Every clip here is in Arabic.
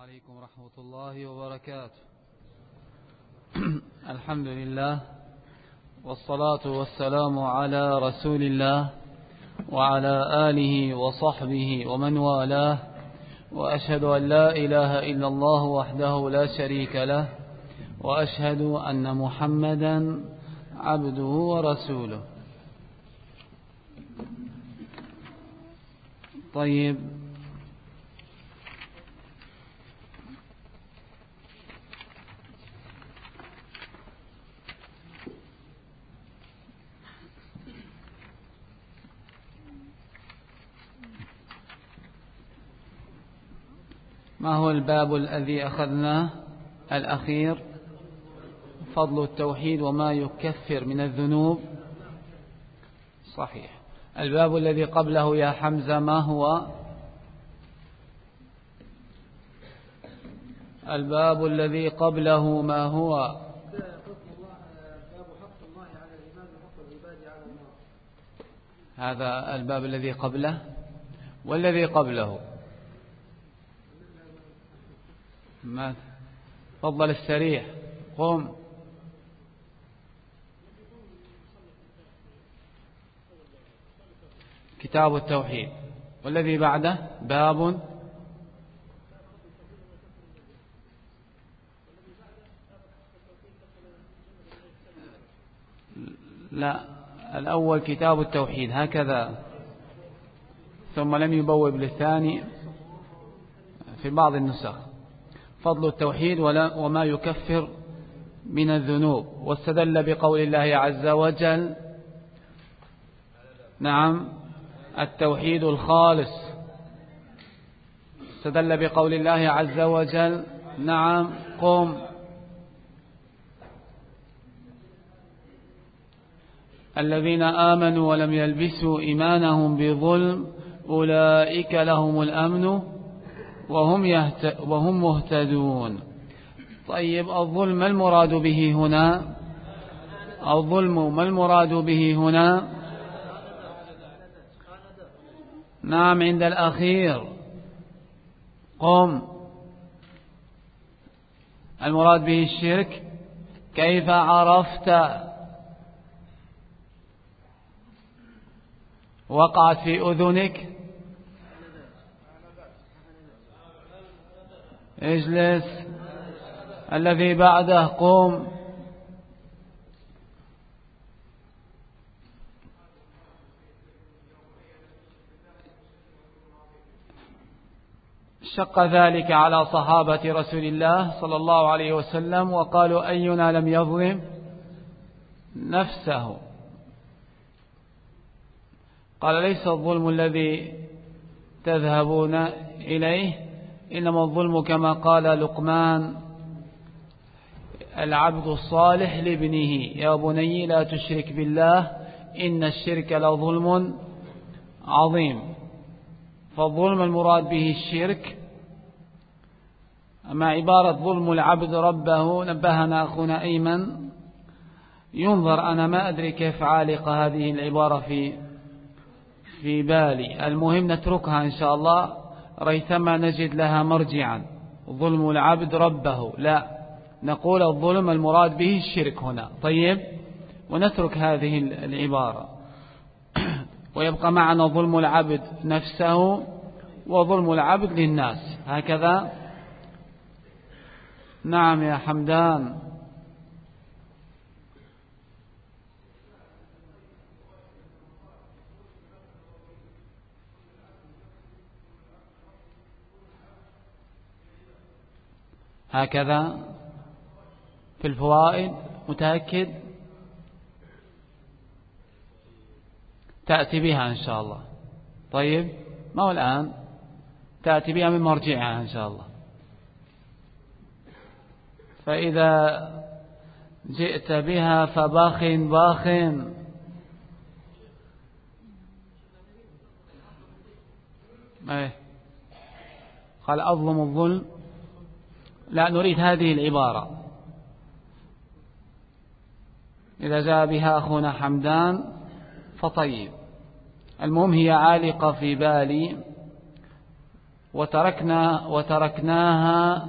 عليكم ورحمة الله وبركاته. الحمد لله والصلاة والسلام على رسول الله وعلى آله وصحبه ومن والاه، وأشهد أن لا إله إلا الله وحده لا شريك له، وأشهد أن محمدا عبده ورسوله. طيب، ما هو الباب الذي أخذناه الأخير؟ فضل التوحيد وما يكفر من الذنوب. صحيح. الباب الذي قبله يا حمزة ما هو؟ الباب الذي قبله ما هو؟ هذا الباب الذي قبله والذي قبله ما؟ فضل السريع. قم. كتاب التوحيد. والذي بعده باب لا، الأول كتاب التوحيد هكذا، ثم لم يبوب للثاني في بعض النسخ. فضل التوحيد وما يكفر من الذنوب. واستدل بقول الله عز وجل نعم التوحيد الخالص. استدل بقول الله عز وجل نعم قم الذين آمنوا ولم يلبسوا إيمانهم بظلم أولئك لهم الأمن وهم مهتدون. طيب، الظلم ما المراد به هنا؟ الظلم ما المراد به هنا؟ نعم عند الأخير. قم. المراد به الشرك. كيف عرفت؟ وقعت في أذنك؟ اجلس. الذي بعده قم. شق ذلك على صحابة رسول الله صلى الله عليه وسلم وقالوا أينا لم يظلم نفسه؟ قال ليس الظلم الذي تذهبون إليه، إنما الظلم كما قال لقمان العبد الصالح لابنه يا بني لا تشرك بالله إن الشرك لظلم عظيم. فالظلم المراد به الشرك. أما عبارة ظلم العبد ربه نبهنا أخونا أيمن، ينظر، أنا ما أدري كيف عالق هذه العبارة في بالي. المهم نتركها إن شاء الله ريثما نجد لها مرجعا. ظلم العبد ربه لا، نقول الظلم المراد به الشرك هنا. طيب، ونترك هذه العبارة ويبقى معنا ظلم العبد نفسه وظلم العبد للناس هكذا. نعم يا حمدان. هكذا في الفوائد. متأكد؟ تأتي بها إن شاء الله. طيب، ما هو الآن تأتي بها من مرجعها إن شاء الله. فإذا جئت بها فباخ باخ. قال أظلم الظلم. لا، نريد هذه العبارة. إذا جاء بها أخونا حمدان فطيب. المهم هي عالقة في بالي وتركناها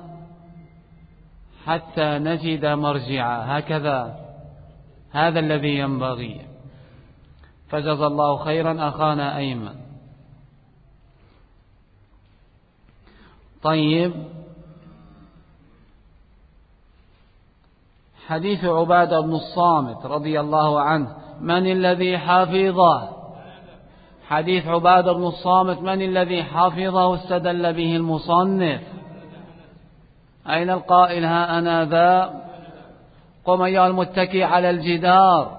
حتى نجد مرجعا، هكذا هذا الذي ينبغي. فجزى الله خيرا أخانا أيمن. طيب، حديث عبادة بن الصامت رضي الله عنه، من الذي حفظه؟ حديث عبادة بن الصامت من الذي حفظه استدل به المصنف؟ أين القائل؟ ها أنا ذا. قم أيها المتكي على الجدار.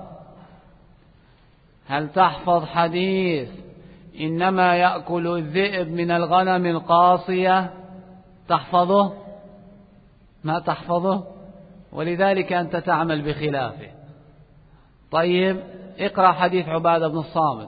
هل تحفظ حديث إنما يأكل الذئب من الغنم القاصية؟ تحفظه؟ ما تحفظه، ولذلك أنت تعمل بخلافه. طيب، اقرأ حديث عبادة بن الصامت.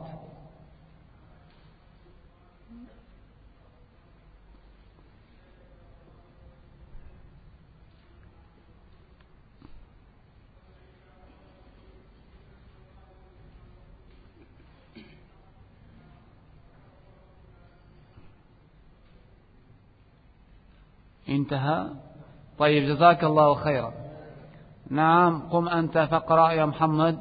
انتهى. طيب، جزاك الله خيرا. نعم، قم أنت فاقرأ يا محمد.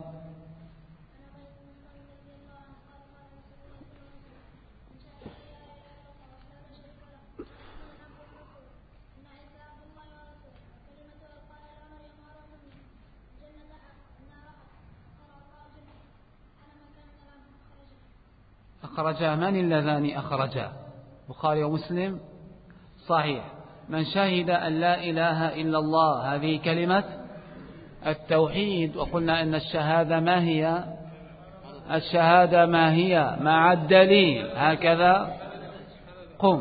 أخرجا، من اللذان أخرجا؟ بخاري ومسلم؟ صحيح. من شهد أن لا إله إلا الله، هذه كلمة التوحيد. وقلنا أن الشهادة ما هي؟ الشهادة ما هي؟ مع الدليل، هكذا. قم.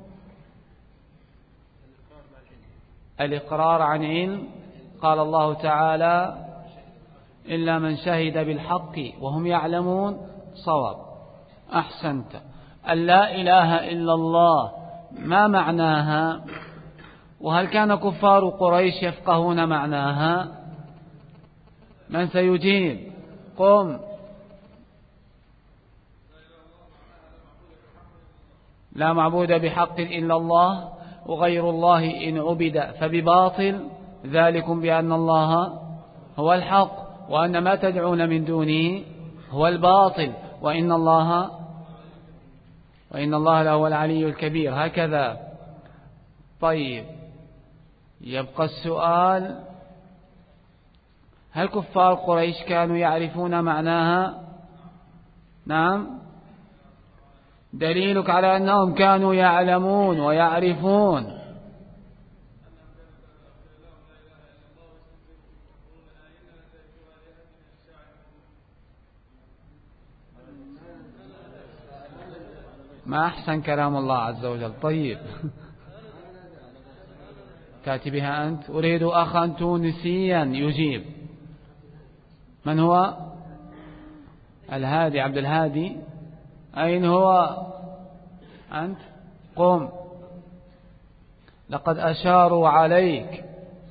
الإقرار عن علم. قال الله تعالى: إلا من شهد بالحق وهم يعلمون. صواب، أحسنت. أن لا إله إلا الله ما معناها؟ وهل كان كفار قريش يفقهون معناها؟ من سيجيب؟ قم. لا معبود بحق إلا الله، وغير الله إن عبد فبباطل، ذلكم بأن الله هو الحق وأن ما تدعون من دونه هو الباطل وإن الله لهو العلي الكبير، هكذا. طيب، يبقى السؤال: هل كفار قريش كانوا يعرفون معناها؟ نعم. دليلك على أنهم كانوا يعلمون ويعرفون. ما أحسن كلام الله عز وجل. طيب، تأتي بها أنت. أريد أخا تونسيا يجيب. من هو؟ الهادي، عبد الهادي. أين هو؟ أنت. قم. لقد أشاروا عليك.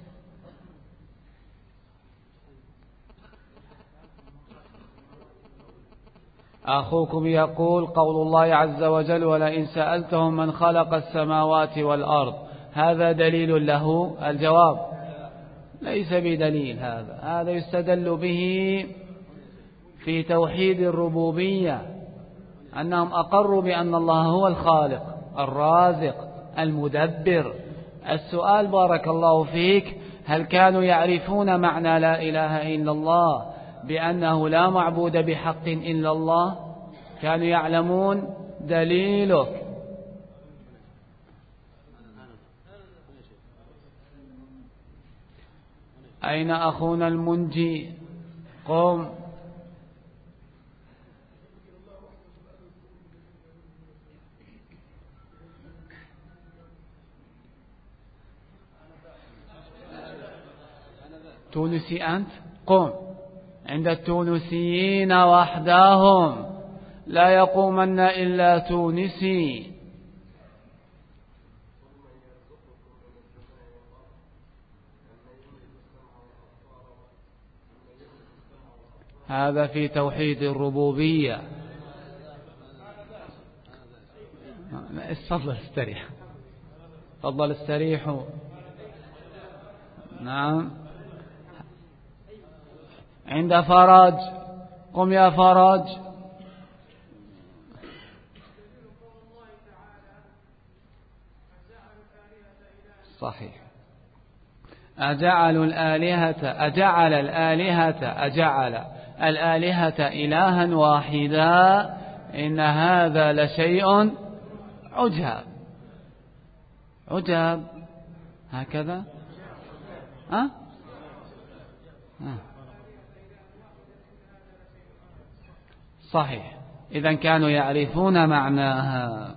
أخوكم يقول: قول الله عز وجل: ولئن سألتهم من خلق السماوات والأرض، هذا دليل له؟ الجواب: ليس بدليل. هذا يستدل به في توحيد الربوبية، أنهم أقروا بأن الله هو الخالق الرازق المدبر. السؤال بارك الله فيك: هل كانوا يعرفون معنى لا إله إلا الله بأنه لا معبود بحق إلا الله؟ كانوا يعلمون. دليلك. أين أخونا المنجي؟ قم. تونسي أنت؟ قم. عند التونسيين وحدهم لا يقومن إلا تونسي. هذا في توحيد الربوبية. تفضل استريح، تفضل استريحوا. نعم. عند فرج، قم يا فرج. صحيح. أجعل الآلهة إلها واحدا إن هذا لشيء عجاب. عجاب هكذا. صحيح. إذن كانوا يعرفون معناها.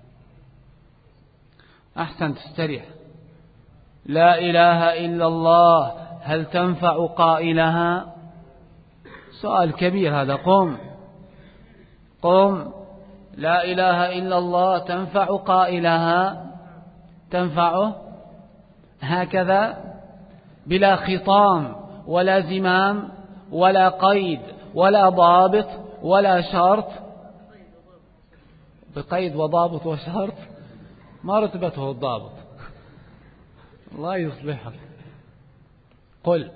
أحسن، تستريح. لا إله إلا الله هل تنفع قائلها؟ سؤال كبير هذا. قم. لا إله إلا الله تنفع قائلها؟ تنفعه هكذا بلا خطام ولا زمام ولا قيد ولا ضابط ولا شرط؟ بقيد وضابط وشرط ما رتبته الضابط. الله يصلحك. قل.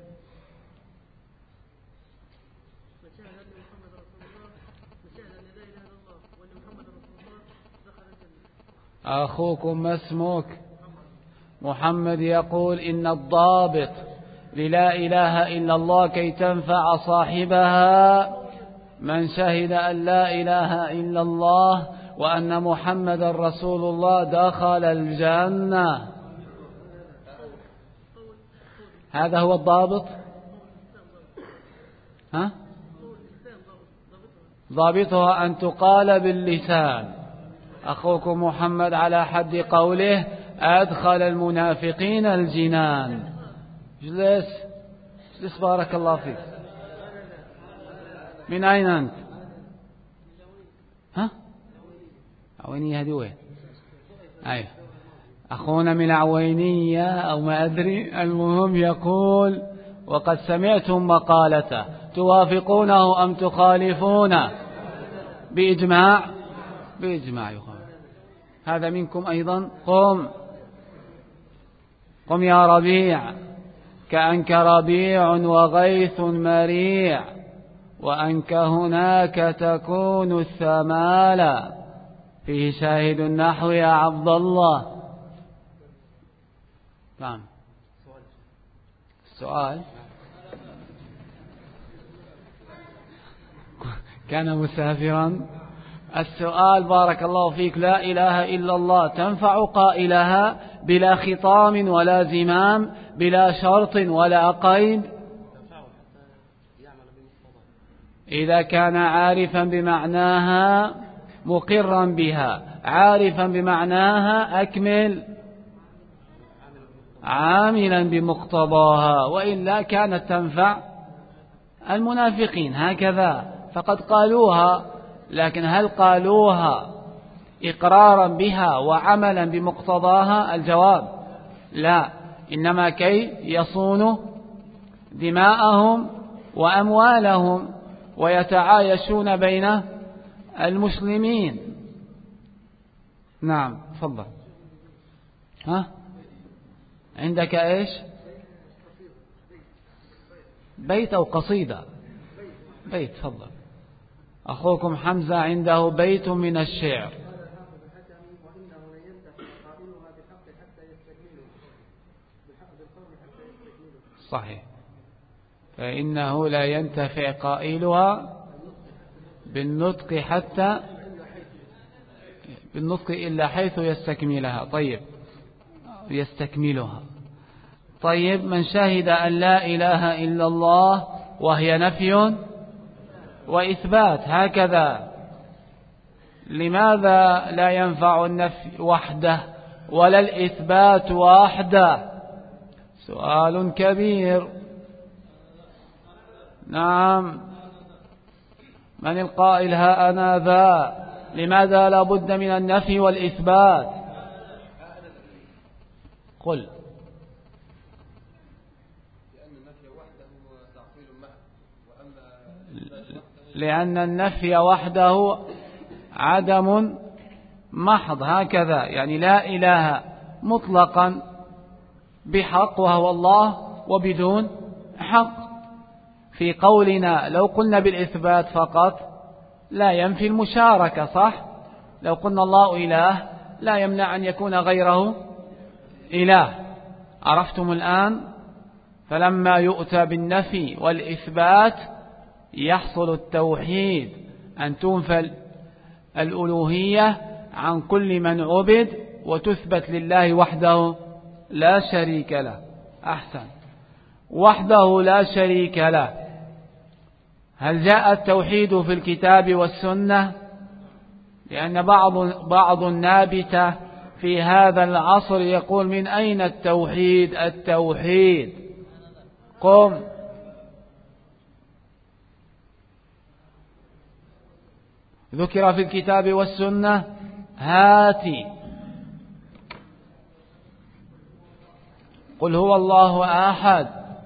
أخوكم ما اسمك؟ محمد يقول إن الضابط للا إله إلا الله كي تنفع صاحبها من شهد أن لا إله إلا الله وأن محمد رسول الله دخل الجنة. هذا هو الضابط. ضابطها أن تقال باللسان. أخوكم محمد على حد قوله أدخل المنافقين الجنان. جلس بارك الله فيك. من أين أنت؟ عوينية هذه وين؟ أيوه، أخونا من عوينية أو ما أدري. المهم يقول وقد سمعتم مقالته توافقونه أم تخالفونه؟ بإجماع يخالف. هذا منكم أيضا. قم يا ربيع. كأنك ربيع وغيث مريع وأنك هناك تكون الثمالة. فيه شاهد النحو يا عبد الله. نعم. السؤال كان مسافرا. السؤال بارك الله فيك. لا إله إلا الله تنفع قائلها بلا خطام ولا زمام بلا شرط ولا قيد إذا كان عارفا بمعناها مقرا بها. عارفا بمعناها أكمل. عاملا بمقتضاها، وإلا كانت تنفع المنافقين هكذا فقد قالوها. لكن هل قالوها إقرارا بها وعملا بمقتضاها؟ الجواب لا. إنما كي يصونوا دماءهم وأموالهم ويتعايشون بين المسلمين. نعم تفضل. عندك إيش؟ بيت أو قصيدة؟ بيت. تفضل. أخوكم حمزة عنده بيت من الشعر. صحيح. فإنه لا ينتفع قائلها بالنطق حتى بالنطق إلا حيث يستكملها. طيب يستكملها. طيب من شهد أن لا إله إلا الله وهي نفي وإثبات هكذا، لماذا لا ينفع النفي وحده ولا الإثبات وحده؟ سؤال كبير. نعم. من القائل ها أنا ذا؟ لماذا لا بد من النفي والإثبات؟ قل. لأن النفي وحده عدم محض هكذا، يعني لا إله مطلقا بحق وهو الله وبدون حق. في قولنا لو قلنا بالإثبات فقط لا ينفي المشاركة، صح؟ لو قلنا الله إله لا يمنع أن يكون غيره إله. عرفتم الآن؟ فلما يؤتى بالنفي والإثبات يحصل التوحيد، أن تنفى الألوهية عن كل من عبد وتثبت لله وحده لا شريك له. أحسن، وحده لا شريك له. هل جاء التوحيد في الكتاب والسنة؟ لأن بعض النابتة في هذا العصر يقول من أين التوحيد؟ التوحيد قم. ذكر في الكتاب والسنة؟ هاتي. قل هو الله أحد.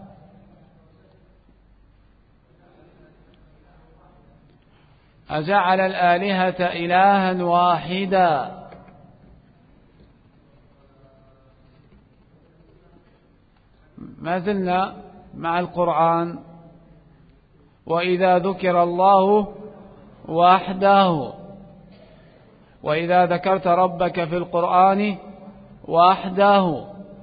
أجعل الآلهة إلها واحدا. ما زلنا مع القرآن. وإذا ذكر الله وحده، وإذا ذكرت ربك في القرآن وحده.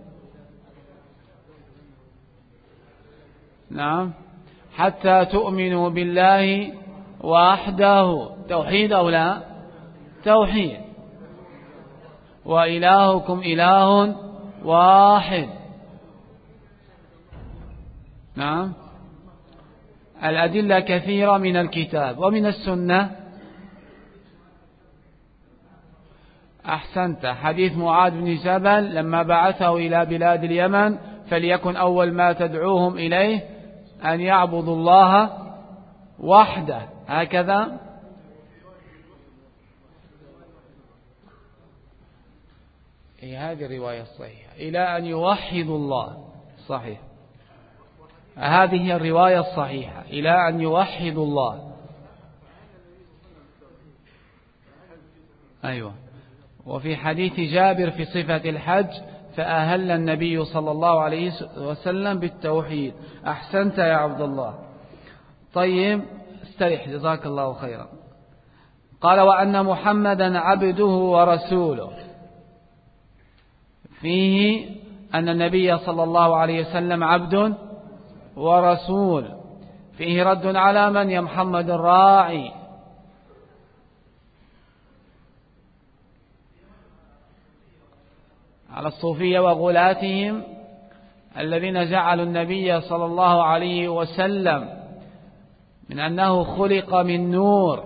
نعم، حتى تؤمنوا بالله وحده. توحيد أو لا؟ توحيد. وإلهكم إله واحد. نعم، الأدلة كثيرة من الكتاب ومن السنة. أحسنت. حديث معاذ بن جبل لما بعثه إلى بلاد اليمن فليكن أول ما تدعوهم إليه أن يعبدوا الله وحده، هكذا. هذه الرواية الصحيحة، إلى أن يوحدوا الله. صحيح، هذه هي الرواية الصحيحة، إلى أن يوحدوا الله. أيوة. وفي حديث جابر في صفة الحج فأهل النبي صلى الله عليه وسلم بالتوحيد. أحسنت يا عبد الله. طيب استريح، جزاك الله خيرا. قال وأن محمدا عبده ورسوله، فيه أن النبي صلى الله عليه وسلم عبد ورسول. فيه رد على من؟ يا محمد الراعي. على الصوفية وغلاتهم الذين جعلوا النبي صلى الله عليه وسلم من أنه خلق من نور،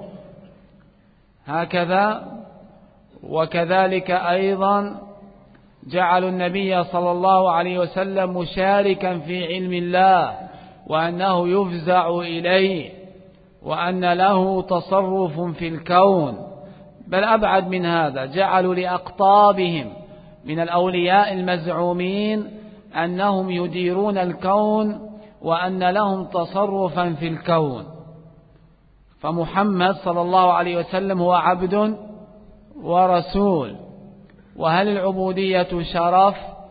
هكذا. وكذلك أيضا جعلوا النبي صلى الله عليه وسلم مشاركا في علم الله، وأنه يفزع إليه، وأن له تصرف في الكون. بل أبعد من هذا، جعلوا لأقطابهم من الأولياء المزعومين أنهم يديرون الكون وأن لهم تصرفا في الكون. فمحمد صلى الله عليه وسلم هو عبد ورسول. وهل العبودية شرف؟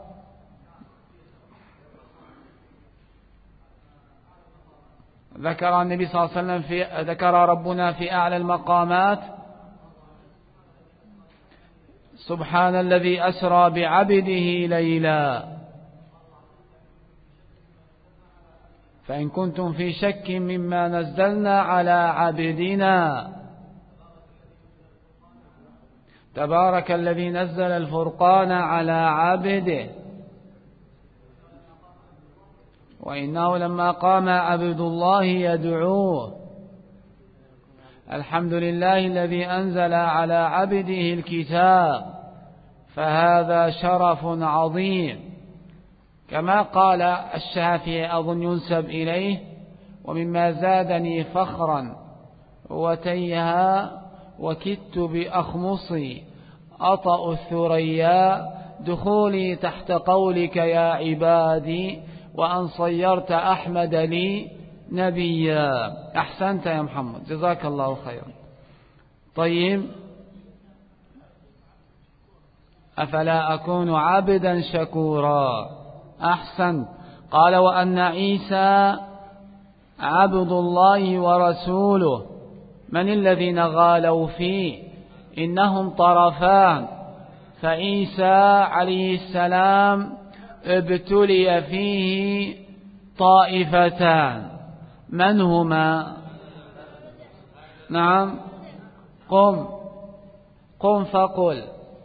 ذكر النبي صلى الله عليه وسلم ذكر ربنا في أعلى المقامات سبحان الذي أسرى بعبده ليلا. فإن كنتم في شك مما نزلنا على عبدنا تبارك الذي نزل الفرقان على عبده وإنه لما قام عبد الله يدعوه. الحمد لله الذي أنزل على عبده الكتاب، فهذا شرف عظيم. كما قال الشافعي أظن ينسب إليه: ومما زادني فخرا وتيها وكدت بأخمصي أطأ الثريا دخولي تحت قولك يا عبادي وأن صيرت أحمد لي نبيا. أحسنت يا محمد، جزاك الله خيرا. طيب أفلا أكون عبدا شكورا. أحسن. قال وأن عيسى عبد الله ورسوله. من الذين غالوا فيه؟ إنهم طرفان، فعيسى عليه السلام ابتلي فيه طائفتان. من هما؟ نعم، قم فقل.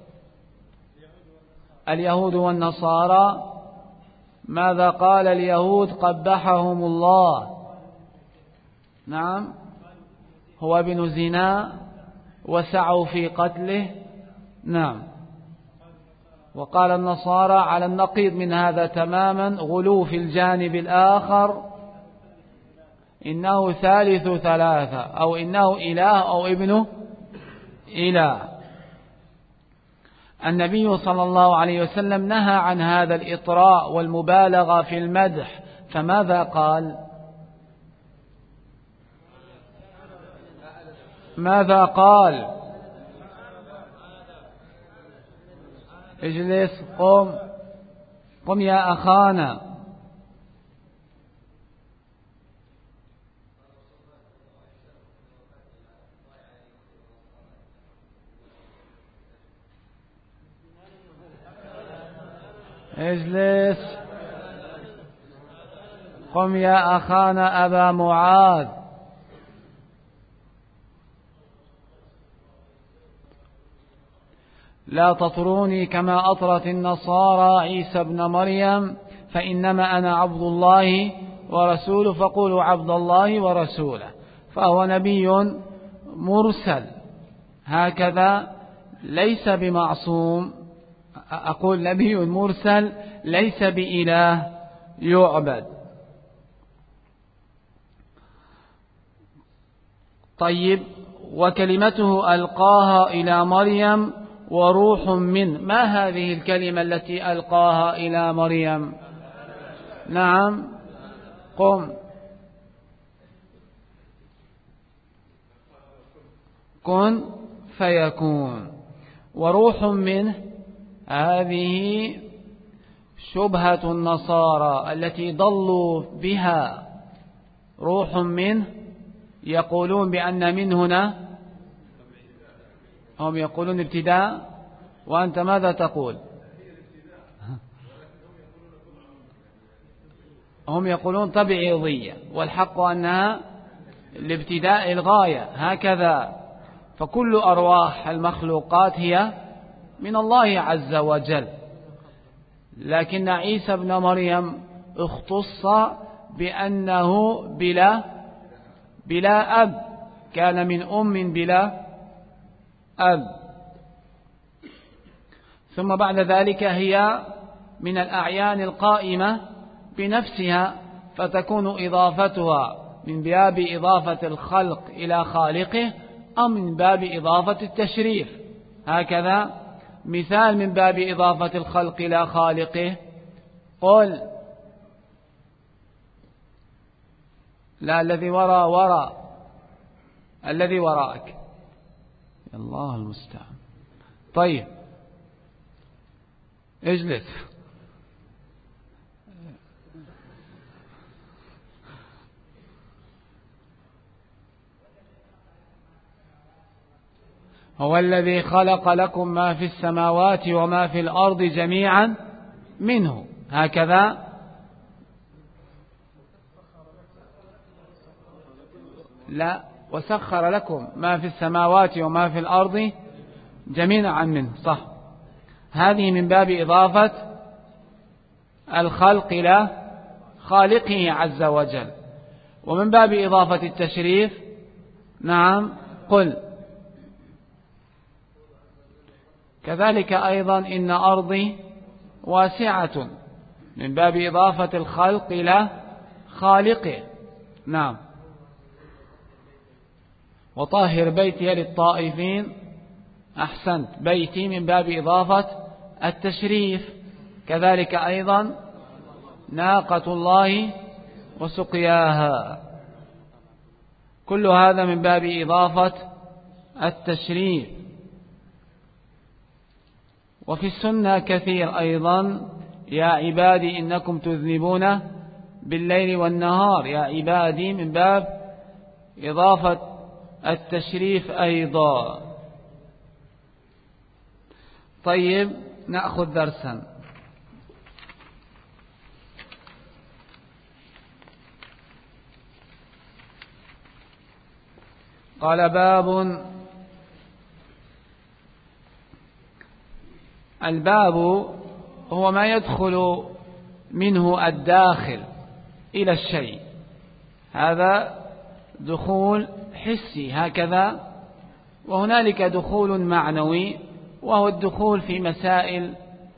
اليهود والنصارى. ماذا قال اليهود؟ قبحهم الله. نعم، هو ابن زنا وسعوا في قتله. نعم. وقال النصارى على النقيض من هذا تماما، غلو في الجانب الآخر، إنه ثالث ثلاثة، أو إنه إله أو ابن إله. النبي صلى الله عليه وسلم نهى عن هذا الإطراء والمبالغة في المدح، فماذا قال؟ ماذا قال؟ اجلس. قم يا أخانا. اجلس. قم يا أخانا أبا معاذ. لا تطروني كما أطرت النصارى عيسى ابن مريم، فإنما أنا عبد الله ورسوله، فقولوا عبد الله ورسوله. فهو نبي مرسل، هكذا ليس بمعصوم. أقول نبي مرسل ليس بإله يعبد. طيب، وكلمته ألقاها إلى مريم وروح منه. ما هذه الكلمة التي ألقاها إلى مريم؟ نعم، كن فيكون. وروح منه هذه شبهة النصارى التي ضلوا بها. روح منه، يقولون بأن من هنا، هم يقولون ابتداء، وأنت ماذا تقول؟ هم يقولون تبعيضية، والحق أنها الابتداء الغاية، هكذا. فكل أرواح المخلوقات هي من الله عز وجل، لكن عيسى ابن مريم اختص بأنه بلا أب، كان من أم بلا أب. ثم بعد ذلك هي من الأعيان القائمة بنفسها، فتكون إضافتها من باب إضافة الخلق إلى خالقه، أو من باب إضافة التشريف. هكذا مثال من باب إضافة الخلق إلى خالقه، قل. لا، الذي وراء الذي وراءك. الله المستعان. طيب، اجلس. هو الذي خلق لكم ما في السماوات وما في الأرض جميعا منه، هكذا. لا، وسخر لكم ما في السماوات وما في الأرض جميعا منه، صح. هذه من باب إضافة الخلق إلى خالقه عز وجل. ومن باب إضافة التشريف، نعم، قل. كذلك أيضا إن أرضي واسعة، من باب إضافة الخلق إلى خالقه، نعم. وطاهر بيتي للطائفين. أحسنت، بيتي من باب إضافة التشريف. كذلك أيضا ناقة الله وسقياها، كل هذا من باب إضافة التشريف. وفي السنة كثير أيضا: يا عبادي إنكم تذنبون بالليل والنهار. يا عبادي من باب إضافة التشريف أيضا. طيب، نأخذ درسا. قال: باب. الباب هو ما يدخل منه الداخل إلى الشيء، هذا دخول حسي هكذا، وهنالك دخول معنوي وهو الدخول في مسائل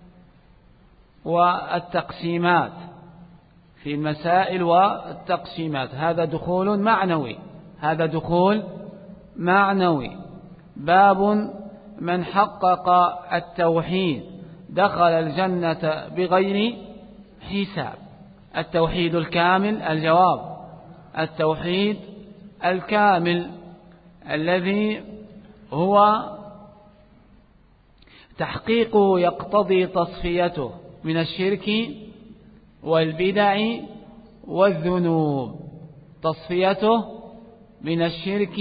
والتقسيمات، في المسائل والتقسيمات، هذا دخول معنوي، هذا دخول معنوي. باب من حقق التوحيد دخل الجنة بغير حساب. التوحيد الكامل، الجواب: التوحيد الكامل الذي هو تحقيقه يقتضي تصفيته من الشرك والبدع والذنوب، تصفيته من الشرك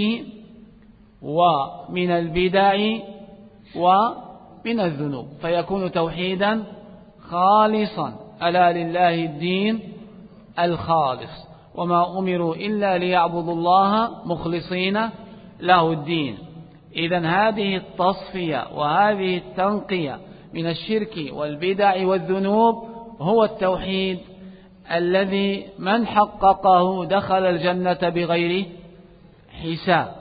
ومن البدع ومن الذنوب، فيكون توحيدا خالصا. ألا لله الدين الخالص، وما أمروا إلا ليعبدوا الله مخلصين له الدين. إذن هذه التصفية وهذه التنقية من الشرك والبدع والذنوب هو التوحيد الذي من حققه دخل الجنة بغير حساب.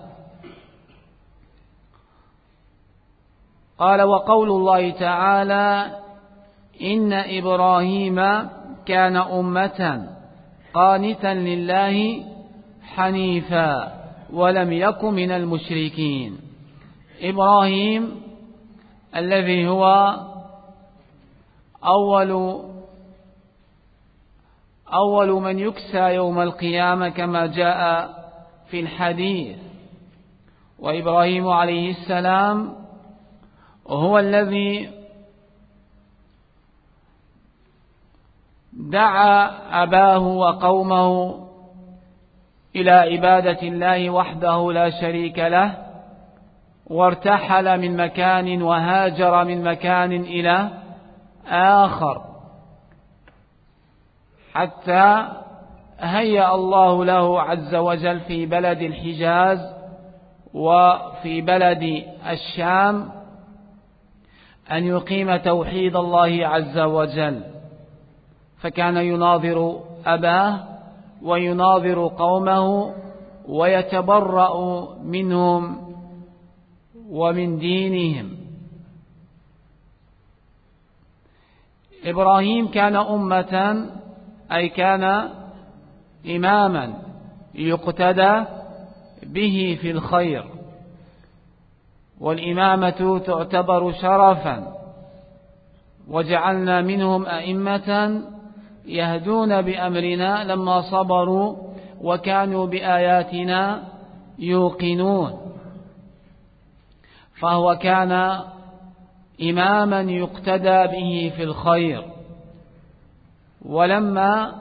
قال: وقول الله تعالى: إن إبراهيم كان أمة قانتا لله حنيفا ولم يكن من المشركين. إبراهيم الذي هو أول من يكسى يوم القيامة كما جاء في الحديث، وإبراهيم عليه السلام هو الذي دعا أباه وقومه إلى عبادة الله وحده لا شريك له، وارتحل من مكان وهاجر من مكان إلى آخر حتى هيأ الله له عز وجل في بلد الحجاز وفي بلد الشام أن يقيم توحيد الله عز وجل، فكان يناظر أباه ويناظر قومه ويتبرأ منهم ومن دينهم. إبراهيم كان أمة، أي كان إماما يقتدى به في الخير، والإمامة تعتبر شرفا، وجعلنا منهم أئمة يهدون بأمرنا لما صبروا وكانوا بآياتنا يوقنون. فهو كان إماما يقتدى به في الخير. ولما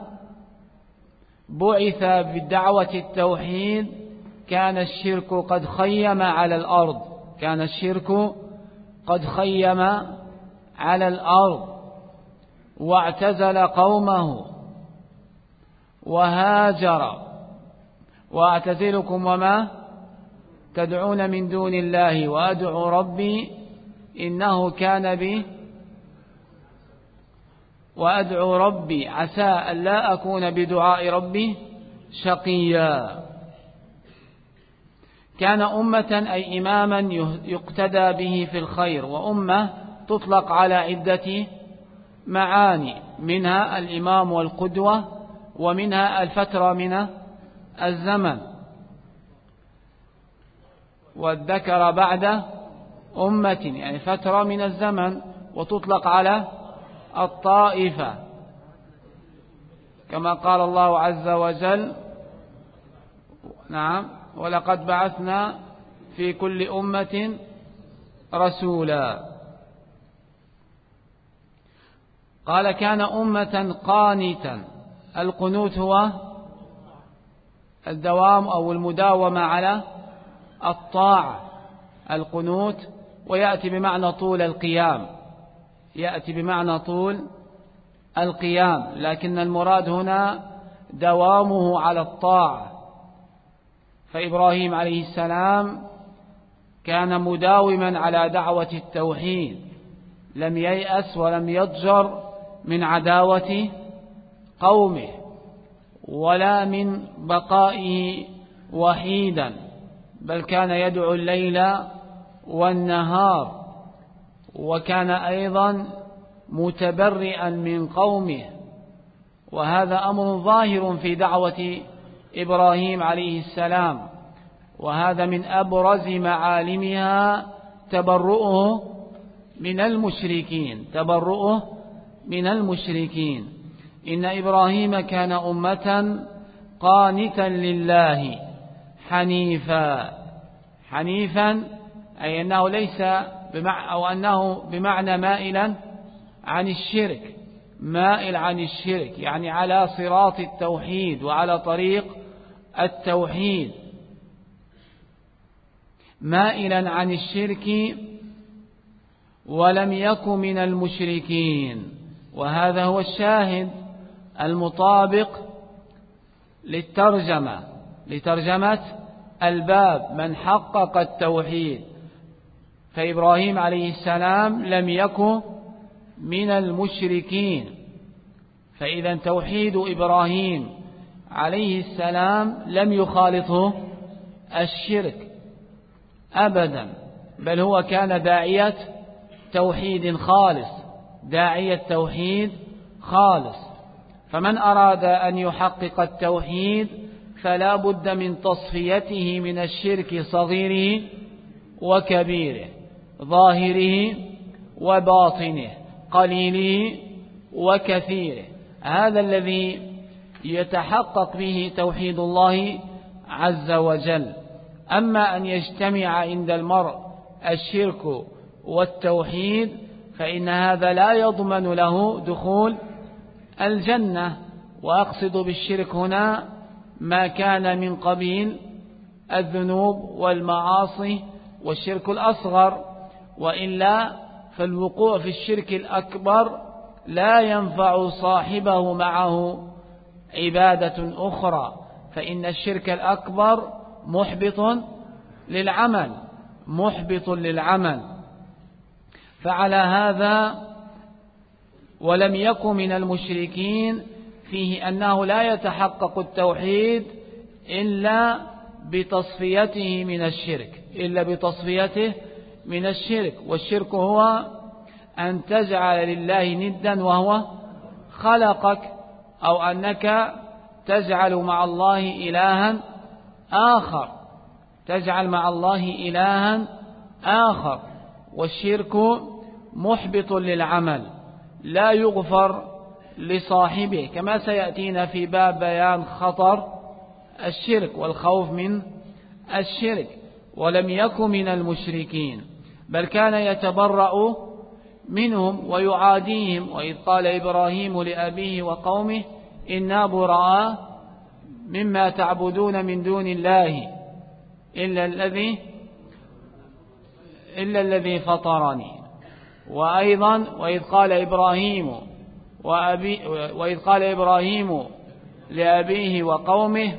بعث بالدعوة التوحيد كان الشرك قد خيم على الأرض، كان الشرك قد خيم على الأرض، واعتزل قومه وهاجر: وأعتزلكم وما تدعون من دون الله وأدعو ربي إنه كان بي، وأدعو ربي عسى أن لا أكون بدعاء ربي شقيا. كان أمة، أي إماما يقتدى به في الخير. وأمة تطلق على عدة معاني، منها الإمام والقدوة، ومنها الفترة من الزمن، والذكر بعد أمة يعني فترة من الزمن، وتطلق على الطائفة كما قال الله عز وجل: نعم، ولقد بعثنا في كل أمة رسولا. قال كان أمة قانتا. القنوت هو الدوام أو المداومة على الطاعة، القنوت، ويأتي بمعنى طول القيام، يأتي بمعنى طول القيام، لكن المراد هنا دوامه على الطاعة. فإبراهيم عليه السلام كان مداوما على دعوة التوحيد، لم ييأس ولم يضجر من عداوة قومه ولا من بقائه وحيدا، بل كان يدعو الليل والنهار، وكان أيضا متبرئا من قومه. وهذا أمر ظاهر في دعوة إبراهيم عليه السلام، وهذا من أبرز معالمها تبرؤه من المشركين، تبرؤه من المشركين. إن إبراهيم كان أمة قانتا لله حنيفا. حنيفا أي أنه ليس أو أنه بمعنى مائلا عن الشرك، مائل عن الشرك يعني على صراط التوحيد وعلى طريق التوحيد، مائلا عن الشرك ولم يكن من المشركين. وهذا هو الشاهد المطابق لترجمة الباب، من حقق التوحيد. فإبراهيم عليه السلام لم يكن من المشركين، فإذا توحيد إبراهيم عليه السلام لم يخالطه الشرك أبدا، بل هو كان داعية توحيد خالص، داعية توحيد خالص. فمن أراد أن يحقق التوحيد فلا بد من تصفيته من الشرك صغيره وكبيره، ظاهره وباطنه، قليله وكثيره. هذا الذي يتحقق به توحيد الله عز وجل. أما أن يجتمع عند المرء الشرك والتوحيد فإن هذا لا يضمن له دخول الجنة. وأقصد بالشرك هنا ما كان من قبيل الذنوب والمعاصي والشرك الأصغر، وإلا فالوقوع في الشرك الأكبر لا ينفع صاحبه معه عبادة أخرى، فإن الشرك الأكبر محبط للعمل. فعلى هذا ولم يكن من المشركين فيه أنه لا يتحقق التوحيد إلا بتصفيته من الشرك، والشرك هو أن تجعل لله ندا وهو خلقك، أو أنك تجعل مع الله إلها آخر، والشرك محبط للعمل لا يغفر لصاحبه، كما سيأتينا في باب بيان خطر الشرك والخوف من الشرك. ولم يكن من المشركين، بل كان يتبرأ منهم ويعاديهم. وإذ قال إبراهيم لأبيه وقومه إنا براء مما تعبدون من دون الله إلا الذي فطرني. وأيضا وإذ قال إبراهيم لأبيه وقومه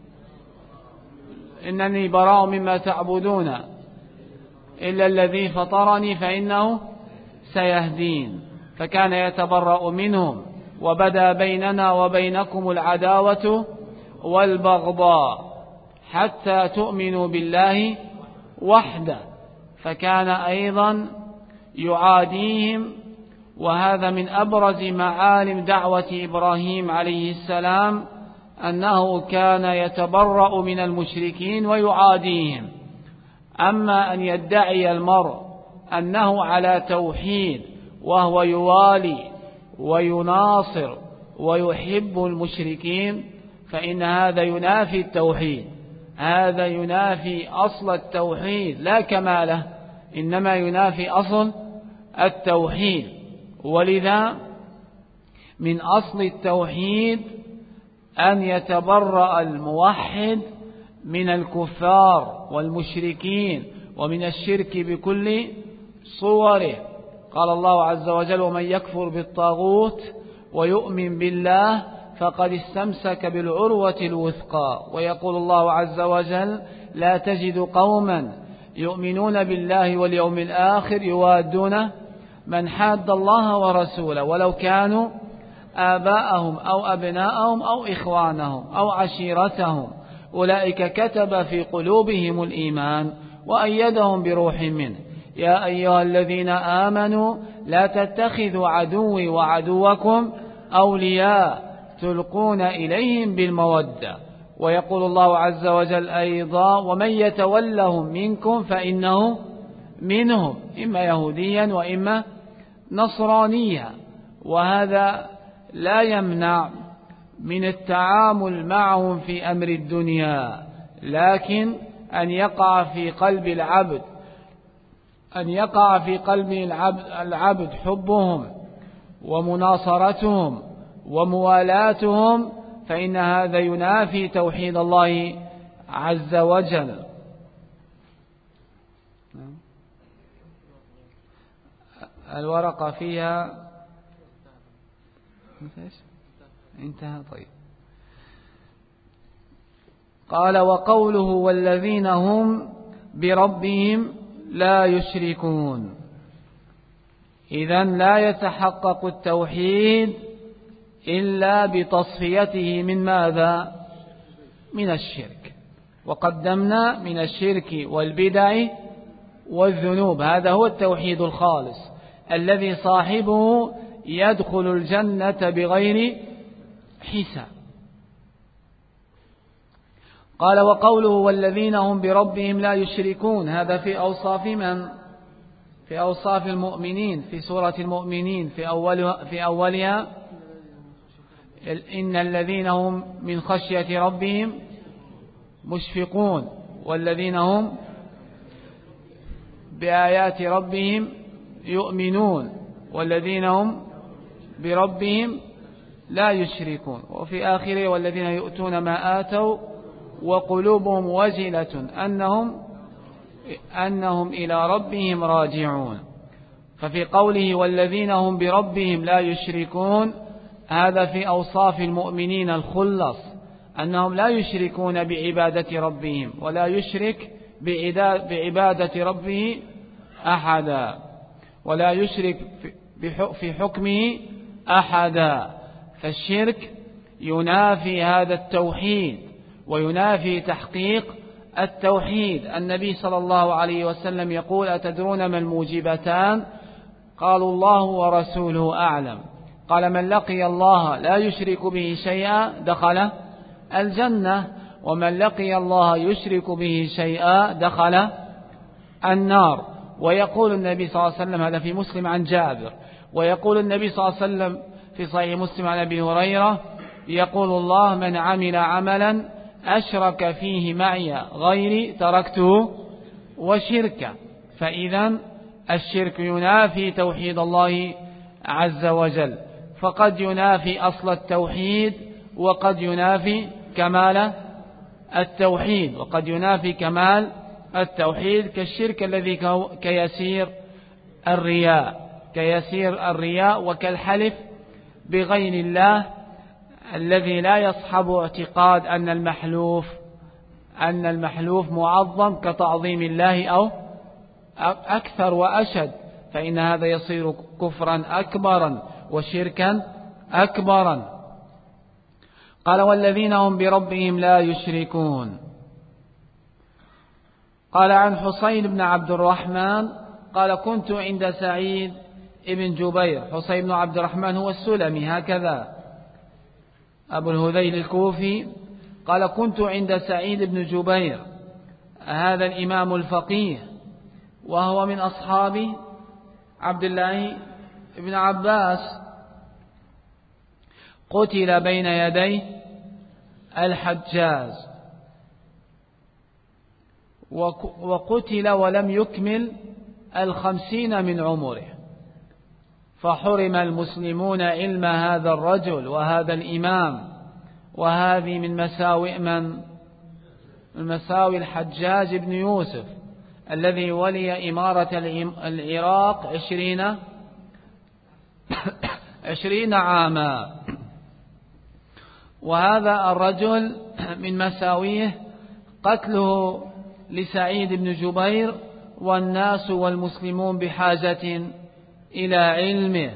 إنني براء مما تعبدون إلا الذي فطرني فإنه سيهدين. فكان يتبرأ منهم، وبدا بيننا وبينكم العداوة والبغضاء حتى تؤمنوا بالله وحده. فكان أيضا يعاديهم. وهذا من أبرز معالم دعوة إبراهيم عليه السلام، أنه كان يتبرأ من المشركين ويعاديهم. أما أن يدعي المرء أنه على توحيد وهو يوالي ويناصر ويحب المشركين فإن هذا ينافي التوحيد، هذا ينافي أصل التوحيد لا كماله، إنما ينافي أصل التوحيد. ولذا من أصل التوحيد أن يتبرأ الموحد من الكفار والمشركين ومن الشرك بكل صوره. قال الله عز وجل: ومن يكفر بالطاغوت ويؤمن بالله فقد استمسك بالعروة الوثقى. ويقول الله عز وجل: لا تجد قوما يؤمنون بالله واليوم الآخر يوادون من حاد الله ورسوله ولو كانوا آباءهم أو أبناءهم أو إخوانهم أو عشيرتهم أولئك كتب في قلوبهم الإيمان وأيدهم بروح منه. يا أيها الذين آمنوا لا تتخذوا عدوي وعدوكم أولياء تلقون إليهم بالمودة. ويقول الله عز وجل أيضا: ومن يتولهم منكم فإنه منهم، إما يهوديا وإما نصرانيا. وهذا لا يمنع من التعامل معهم في أمر الدنيا، لكن أن يقع في قلب العبد حبهم ومناصرتهم وموالاتهم، فإن هذا ينافي توحيد الله عز وجل. الورقة فيها انتهى. طيب. قال: وقوله والذين هم بربهم لا يشركون. إذن لا يتحقق التوحيد إلا بتصفيته من ماذا؟ من الشرك. وقدمنا من الشرك والبدع والذنوب، هذا هو التوحيد الخالص الذي صاحبه يدخل الجنة بغير حساب. قال: وقوله والذين هم بربهم لا يشركون، هذا في أوصاف من؟ في أوصاف المؤمنين في سورة المؤمنين في أولها إن الذين هم من خشية ربهم مشفقون والذين هم بآيات ربهم يؤمنون والذين هم بربهم لا يشركون. وفي آخره والذين يؤتون ما آتوا وقلوبهم وجلة أنهم إلى ربهم راجعون. ففي قوله والذين هم بربهم لا يشركون، هذا في أوصاف المؤمنين الخلص، أنهم لا يشركون بعبادة ربهم ولا يشرك بعبادة ربه أحدا ولا يشرك في حكمه أحدا. فالشرك ينافي هذا التوحيد وينافي تحقيق التوحيد. النبي صلى الله عليه وسلم يقول: أتدرون ما الموجبتان؟ قالوا: الله ورسوله أعلم. قال: من لقي الله لا يشرك به شيئا دخل الجنة، ومن لقي الله يشرك به شيئا دخل النار. ويقول النبي صلى الله عليه وسلم، هذا في مسلم عن جابر، ويقول النبي صلى الله عليه وسلم في صحيح مسلم عن أبي هريرة يقول الله: من عمل عملا أشرك فيه معي غيري تركته وشركه. فإذا الشرك ينافي توحيد الله عز وجل، فقد ينافي أصل التوحيد وقد ينافي كمال التوحيد كالشرك الذي كيسير الرياء وكالحلف بغير الله الذي لا يصحب اعتقاد أن المحلوف معظم كتعظيم الله أو أكثر وأشد، فإن هذا يصير كفرا أكبرا وشركا أكبرا. قال: والذين هم بربهم لا يشركون. قال عن حسين بن عبد الرحمن قال: كنت عند سعيد بن جبير. حسين بن عبد الرحمن هو السلمي هكذا أبو الهذيل الكوفي. قال: كنت عند سعيد بن جبير، هذا الإمام الفقيه، وهو من أصحاب عبد الله بن عباس، قتل بين يدي الحجاج، وقتل ولم يكمل 50 من عمره، فحرم المسلمون علم هذا الرجل وهذا الإمام. وهذه من مساوئ من مساوي الحجاج بن يوسف الذي ولي إمارة العراق 20 عاما. وهذا الرجل من مساويه قتله لسعيد بن جبير، والناس والمسلمون بحاجة إلى علمه.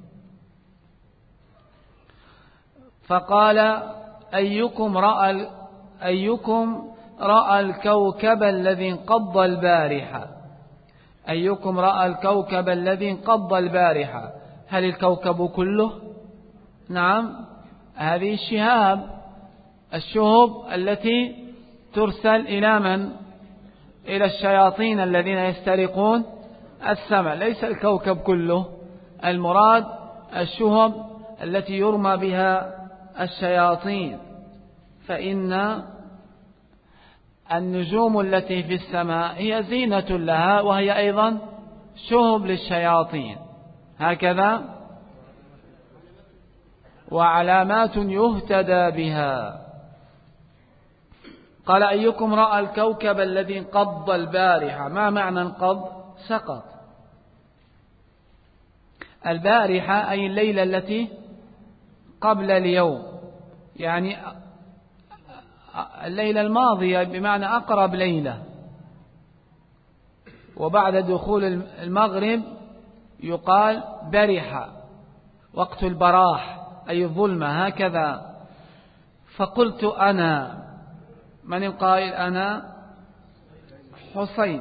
فقال: أيكم رأى الكوكب الذي انقض البارحة؟ أيكم رأى الكوكب الذي انقض البارحة؟ هل الكوكب كله؟ نعم، هذه الشهب التي ترسل إلى من؟ إلى الشياطين الذين يسترقون السمع. ليس الكوكب كله، المراد الشهب التي يرمى بها الشياطين. فإن النجوم التي في السماء هي زينة لها، وهي أيضا شهب للشياطين هكذا، وعلامات يهتدى بها. قال: أيكم رأى الكوكب الذي انقض البارحة؟ ما معنى انقض؟ سقط. البارحة أي الليلة التي قبل اليوم، يعني الليلة الماضية، بمعنى أقرب ليلة. وبعد دخول المغرب يقال برح، وقت البراح أي الظلمة هكذا. فقلت أنا، من القائل؟ أنا حسين.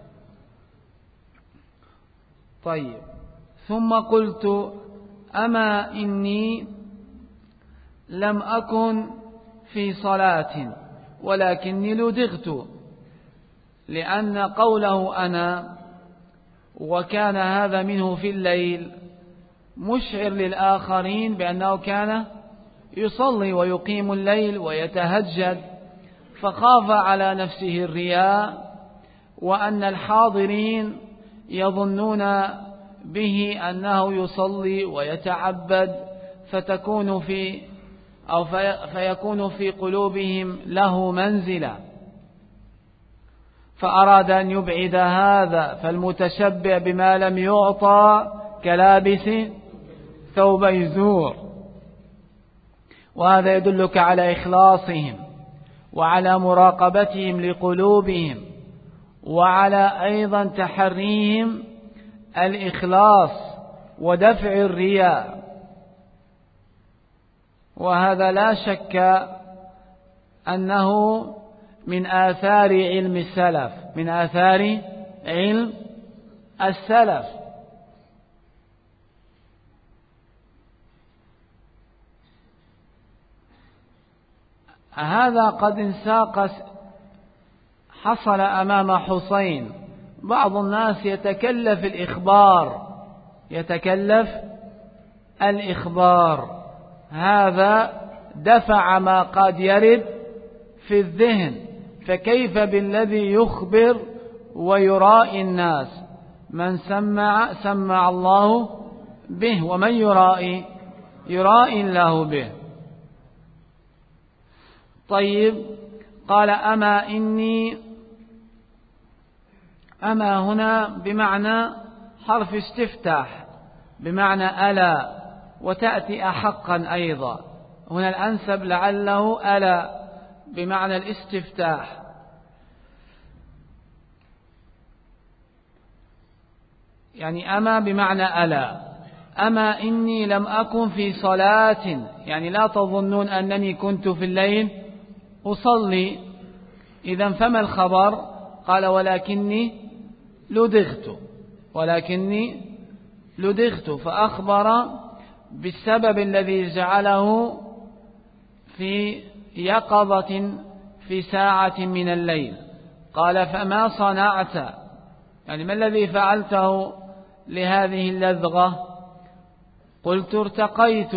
طيب، ثم قلت: أما إني لم أكن في صلاة ولكني لدغت، لأن قوله أنا وكان هذا منه في الليل مشعر للآخرين بأنه كان يصلي ويقيم الليل ويتهجد، فخاف على نفسه الرياء، وأن الحاضرين يظنون به أنه يصلي ويتعبد، فيكون في قلوبهم له منزلة. فأراد أن يبعد هذا، فالمتشبع بما لم يعطى كلابس ثوبي زور. وهذا يدلك على إخلاصهم وعلى مراقبتهم لقلوبهم، وعلى أيضا تحريهم الإخلاص ودفع الرياء. وهذا لا شك أنه من آثار علم السلف، من آثار علم السلف. هذا قد انساق، حصل أمام حسين. بعض الناس يتكلف الإخبار، هذا دفع ما قد يرد في الذهن، فكيف بالذي يخبر ويرائي الناس؟ من سمع الله به، ومن يرائي الله به. طيب، قال: أما هنا بمعنى حرف استفتاح، بمعنى ألا، وتأتي أحقا أيضا. هنا الأنسب لعله ألا بمعنى الاستفتاح. يعني أما بمعنى ألا. أما إني لم أكن في صلاة، يعني لا تظنون أنني كنت في الليل أصلي. إذن فما الخبر؟ قال: ولكني لدغت، فأخبر بالسبب الذي جعله في يقظة في ساعة من الليل. قال: فما صنعت؟ يعني ما الذي فعلته لهذه اللذغة؟ قلت: ارتقيت،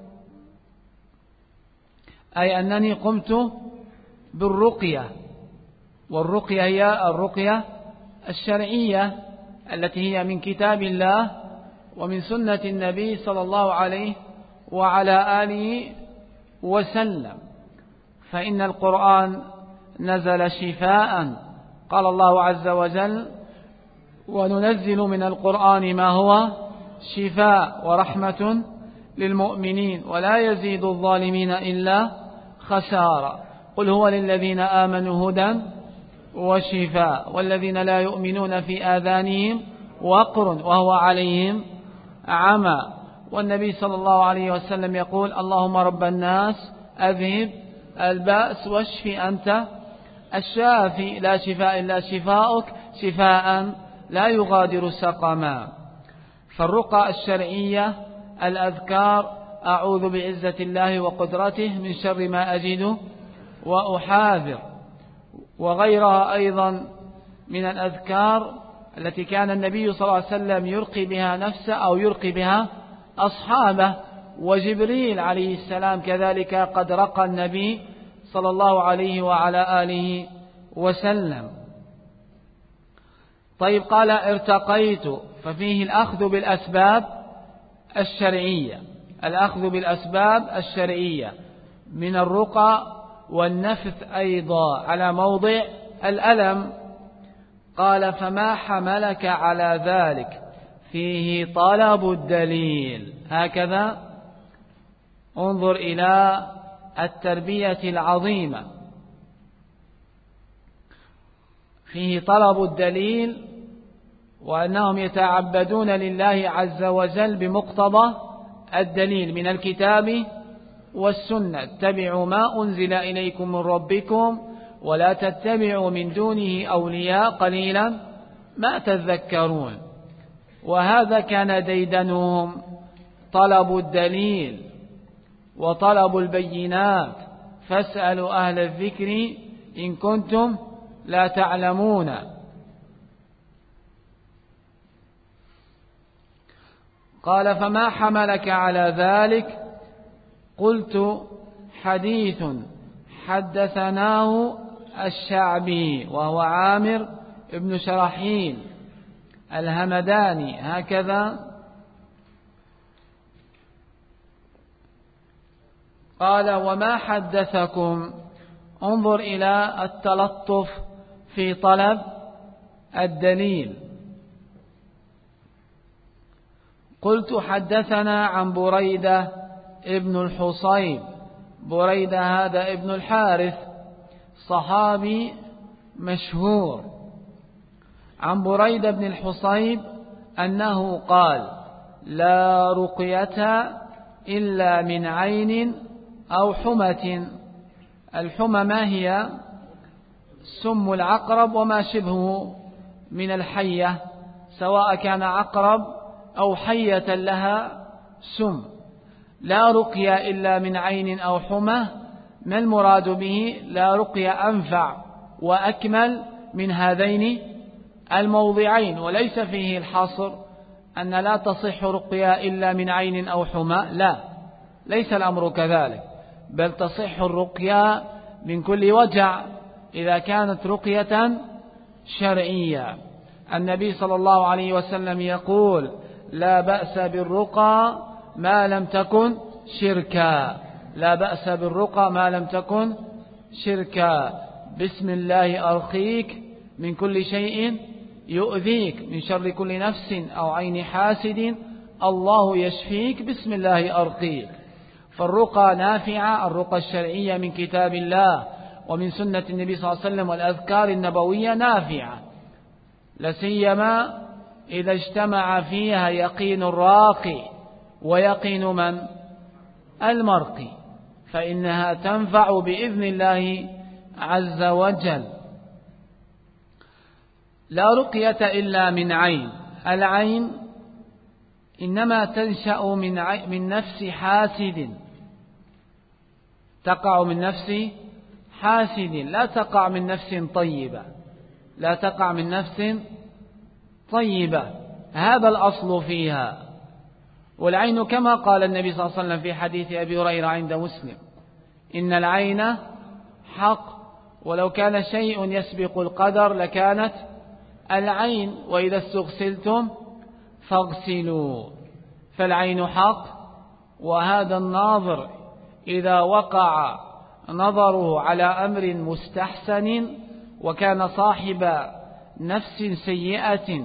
أي أنني قمت بالرقية، والرقية هي الرقية الشرعية التي هي من كتاب الله ومن سنة النبي صلى الله عليه وعلى آله وسلم، فإن القرآن نزل شفاء. قال الله عز وجل: وننزل من القرآن ما هو شفاء ورحمة للمؤمنين ولا يزيد الظالمين إلا خسارة. قل هو للذين آمنوا هدى وشفاء والذين لا يؤمنون في آذانهم وقر وهو عليهم عمى. والنبي صلى الله عليه وسلم يقول: اللهم رب الناس أذهب البأس واشف أنت الشافي لا شفاء إلا شفاؤك شفاء لا يغادر سقما. فالرقى الشرعية الأذكار: أعوذ بعزة الله وقدرته من شر ما أجد وأحاذر، وغيرها أيضا من الأذكار التي كان النبي صلى الله عليه وسلم يرقي بها نفسه أو يرقي بها أصحابه، وجبريل عليه السلام كذلك قد رقى النبي صلى الله عليه وعلى آله وسلم. طيب، قال: ارتقيت، ففيه الأخذ بالأسباب الشرعية، الأخذ بالأسباب الشرعية من الرقى، والنفث أيضا على موضع الألم. قال: فما حملك على ذلك؟ فيه طلب الدليل. هكذا انظر إلى التربية العظيمة، فيه طلب الدليل، وأنهم يتعبدون لله عز وجل بمقتضى الدليل من الكتاب والسنة. اتبعوا ما أنزل إليكم من ربكم ولا تتبعوا من دونه أولياء قليلا ما تذكرون. وهذا كان ديدنهم، طلب الدليل وطلب البينات. فاسألوا أهل الذكر إن كنتم لا تعلمون. قال: فما حملك على ذلك؟ قلت: حديث حدثناه الشعبي وهو عامر ابن شرحيل الهمداني. هكذا قال: وما حدثكم؟ انظر إلى التلطف في طلب الدليل. قلت: حدثنا عن بريدة ابن الحصيب. بريدة هذا ابن الحارث، صحابي مشهور. عن بريدة بن الحصيب أنه قال: لا رقية إلا من عين أو حمة. الحمى ما هي؟ سم العقرب وما شبهه من الحية، سواء كان عقرب أو حية لها سم. لا رقية إلا من عين أو حمى، ما المراد به؟ لا رقية أنفع وأكمل من هذين الموضعين، وليس فيه الحصر أن لا تصح رقية إلا من عين أو حمى، لا، ليس الأمر كذلك، بل تصح الرقية من كل وجع إذا كانت رقية شرعية. النبي صلى الله عليه وسلم يقول: لا بأس بالرقى ما لم تكن شركا. لا بأس بالرقى ما لم تكن شركا. بسم الله أرقيك من كل شيء يؤذيك، من شر كل نفس أو عين حاسد الله يشفيك، بسم الله أرقيك. فالرقى نافعة، الرقى الشرعية من كتاب الله ومن سنة النبي صلى الله عليه وسلم والأذكار النبوية نافعة، لسيما إذا اجتمع فيها يقين الراقي ويقين من؟ المرقي، فإنها تنفع بإذن الله عز وجل. لا رقية إلا من عين. العين إنما تنشأ من نفس حاسد، تقع من نفس حاسد، لا تقع من نفس طيبة، لا تقع من نفس طيبة، هذا الأصل فيها. والعين كما قال النبي صلى الله عليه وسلم في حديث أبي هريرة عند مسلم: إن العين حق، ولو كان شيء يسبق القدر لكانت العين، وإذا استغسلتم فاغسلوا. فالعين حق، وهذا الناظر إذا وقع نظره على أمر مستحسن وكان صاحب نفس سيئة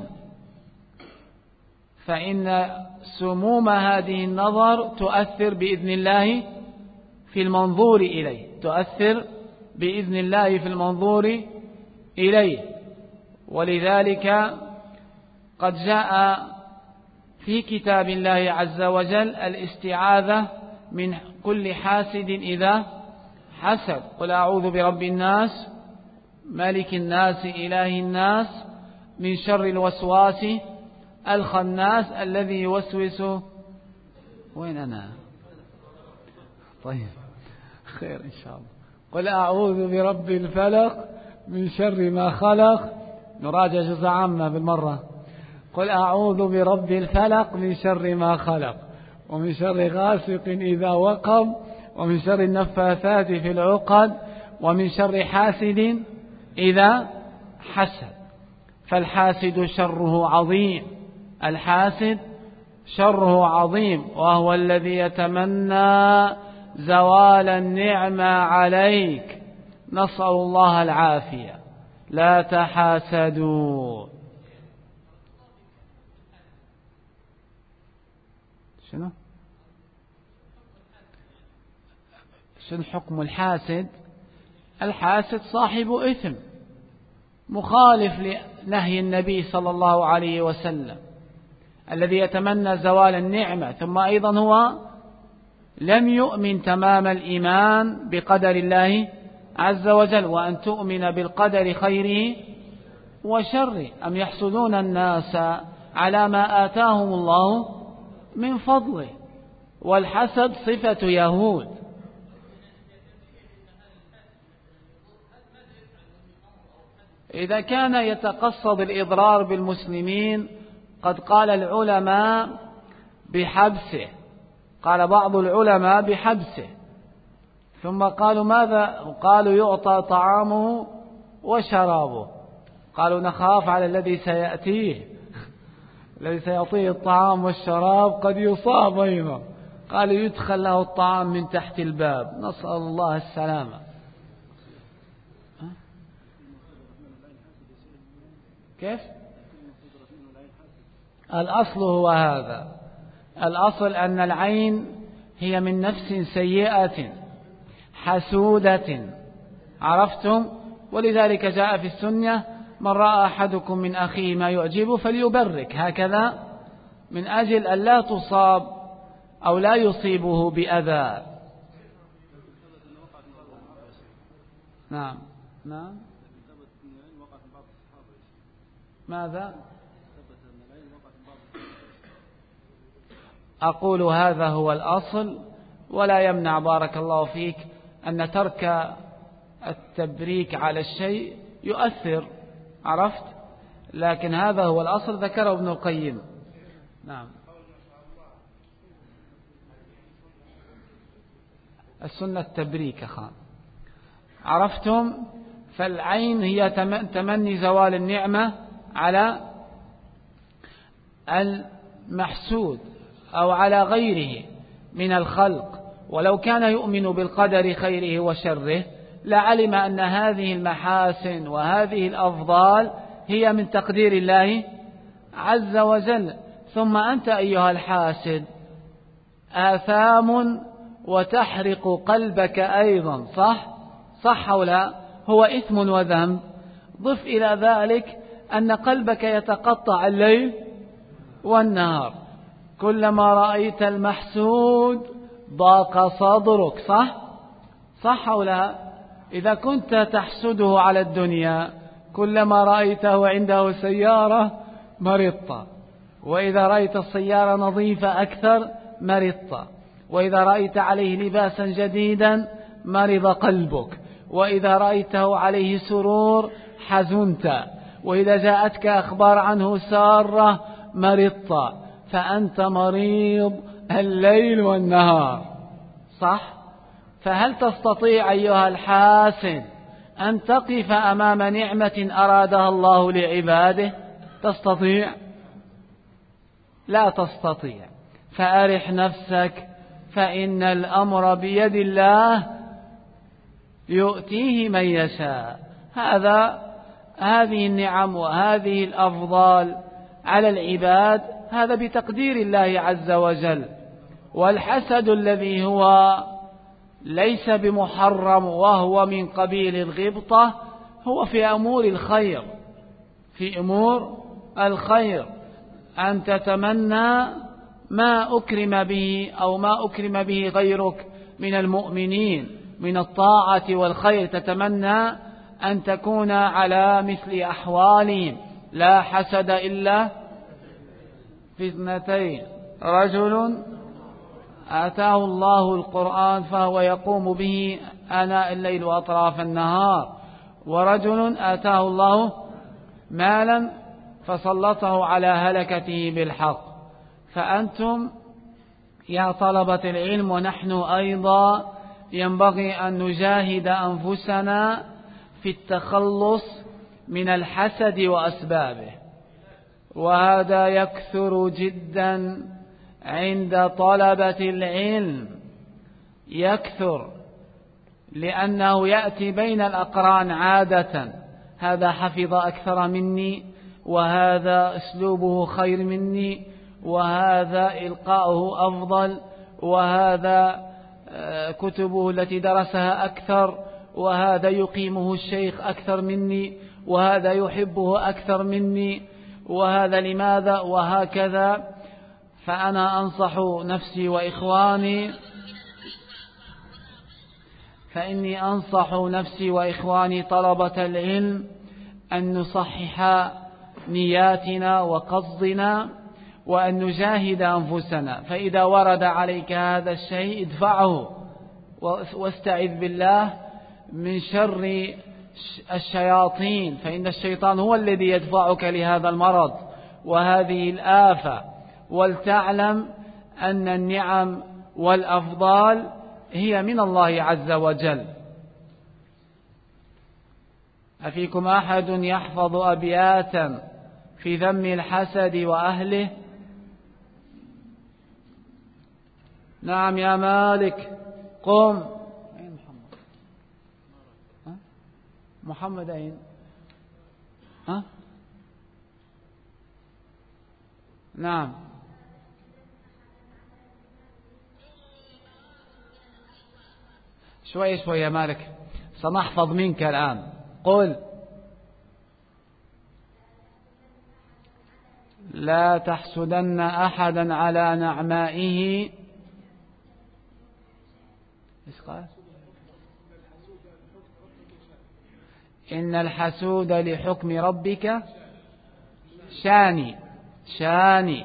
فإن سموم هذه النظر تؤثر بإذن الله في المنظور إليه، تؤثر بإذن الله في المنظور إليه. ولذلك قد جاء في كتاب الله عز وجل الاستعاذة من كل حاسد إذا حسد. قل أعوذ برب الناس ملك الناس إله الناس من شر الوسواس الخناس الذي يوسوس. وين أنا؟ طيب خير إن شاء الله. قل أعوذ برب الفلق من شر ما خلق. نراجع جزء عامة بالمرة. قل أعوذ برب الفلق من شر ما خلق ومن شر غاسق إذا وقب ومن شر النفاثات في العقد ومن شر حاسد إذا حسد. فالحاسد شره عظيم، الحاسد شره عظيم، وهو الذي يتمنى زوال النعمة عليك. نسأل الله العافية. لا تحاسدوا. شنو حكم الحاسد؟ الحاسد صاحب إثم مخالف لنهي النبي صلى الله عليه وسلم، الذي يتمنى زوال النعمة ثم أيضا هو لم يؤمن تمام الإيمان بقدر الله عز وجل، وأن تؤمن بالقدر خيره وشره. أم يحسدون الناس على ما آتاهم الله من فضله. والحسد صفة يهود. إذا كان يتقصد الإضرار بالمسلمين قد قال العلماء بحبسه، قال بعض العلماء بحبسه، ثم قالوا ماذا؟ قالوا يعطى طعامه وشرابه. قالوا نخاف على الذي سيأتيه، الذي سيعطيه الطعام والشراب قد يصاب أيضا. قالوا يدخل له الطعام من تحت الباب. نسأل الله السلامة. كيف؟ الأصل هو هذا. الأصل أن العين هي من نفس سيئة حسودة، عرفتم؟ ولذلك جاء في السنة من رأى أحدكم من أخيه ما يعجبه فليبرك، هكذا من أجل أن لا تصاب أو لا يصيبه بأذى. نعم نعم. ماذا؟ أقول هذا هو الأصل، ولا يمنع بارك الله فيك أن ترك التبريك على الشيء يؤثر، عرفت؟ لكن هذا هو الأصل ذكره ابن القيم. نعم. السنة التبريك خان، عرفتم؟ فالعين هي تمني زوال النعمة على المحسود أو على غيره من الخلق، ولو كان يؤمن بالقدر خيره وشره لعلم أن هذه المحاسن وهذه الأفضال هي من تقدير الله عز وجل. ثم أنت أيها الحاسد آثام وتحرق قلبك أيضا، صح أو لا؟ هو إثم وذنب. ضف إلى ذلك أن قلبك يتقطع الليل والنهار، كلما رأيت المحسود ضاق صدرك، صح أو لا؟ إذا كنت تحسده على الدنيا كلما رأيته عنده سيارة مرضت، وإذا رأيت السيارة نظيفة أكثر مرضت، وإذا رأيت عليه لباسا جديدا مرض قلبك، وإذا رأيته عليه سرور حزنت، وإذا جاءتك أخبار عنه سارة مرضت. فأنت مريض الليل والنهار، صح؟ فهل تستطيع أيها الحاسد أن تقف أمام نعمة أرادها الله لعباده؟ تستطيع؟ لا تستطيع. فأرح نفسك فإن الأمر بيد الله يؤتيه من يشاء. هذه النعم وهذه الأفضال على العباد هذا بتقدير الله عز وجل. والحسد الذي هو ليس بمحرم وهو من قبيل الغبطة هو في أمور الخير، في أمور الخير، أن تتمنى ما أكرم به أو ما أكرم به غيرك من المؤمنين من الطاعة والخير، تتمنى أن تكون على مثل أحوالهم. لا حسد إلا في اثنتين: رجل آتاه الله القرآن فهو يقوم به آناء الليل وأطراف النهار، ورجل آتاه الله مالا فسلطه على هلكته بالحق. فأنتم يا طلبة العلم ونحن أيضا ينبغي أن نجاهد أنفسنا في التخلص من الحسد وأسبابه، وهذا يكثر جدا عند طلبة العلم، يكثر لأنه يأتي بين الأقران عادة: هذا حفظ أكثر مني، وهذا أسلوبه خير مني، وهذا إلقاؤه أفضل، وهذا كتبه التي درسها أكثر، وهذا يقيمه الشيخ أكثر مني، وهذا يحبه أكثر مني، وهذا لماذا، وهكذا. فأنا أنصح نفسي وإخواني طلبة العلم أن نصحح نياتنا وقصدنا وأن نجاهد أنفسنا. فإذا ورد عليك هذا الشيء ادفعه واستعذ بالله من شر الشياطين، فإن الشيطان هو الذي يدفعك لهذا المرض وهذه الآفة. ولتعلم أن النعم والأفضال هي من الله عز وجل. أفيكم أحد يحفظ أبياتا في ذم الحسد وأهله؟ نعم يا مالك، قم. أين محمد؟ محمد أين؟ نعم. شوي شوي يا مالك، سنحفظ منك الآن. قل: لا تحسدن أحدا على نعمائه. إيش قال؟ إن الحسود لحكم ربك شاني،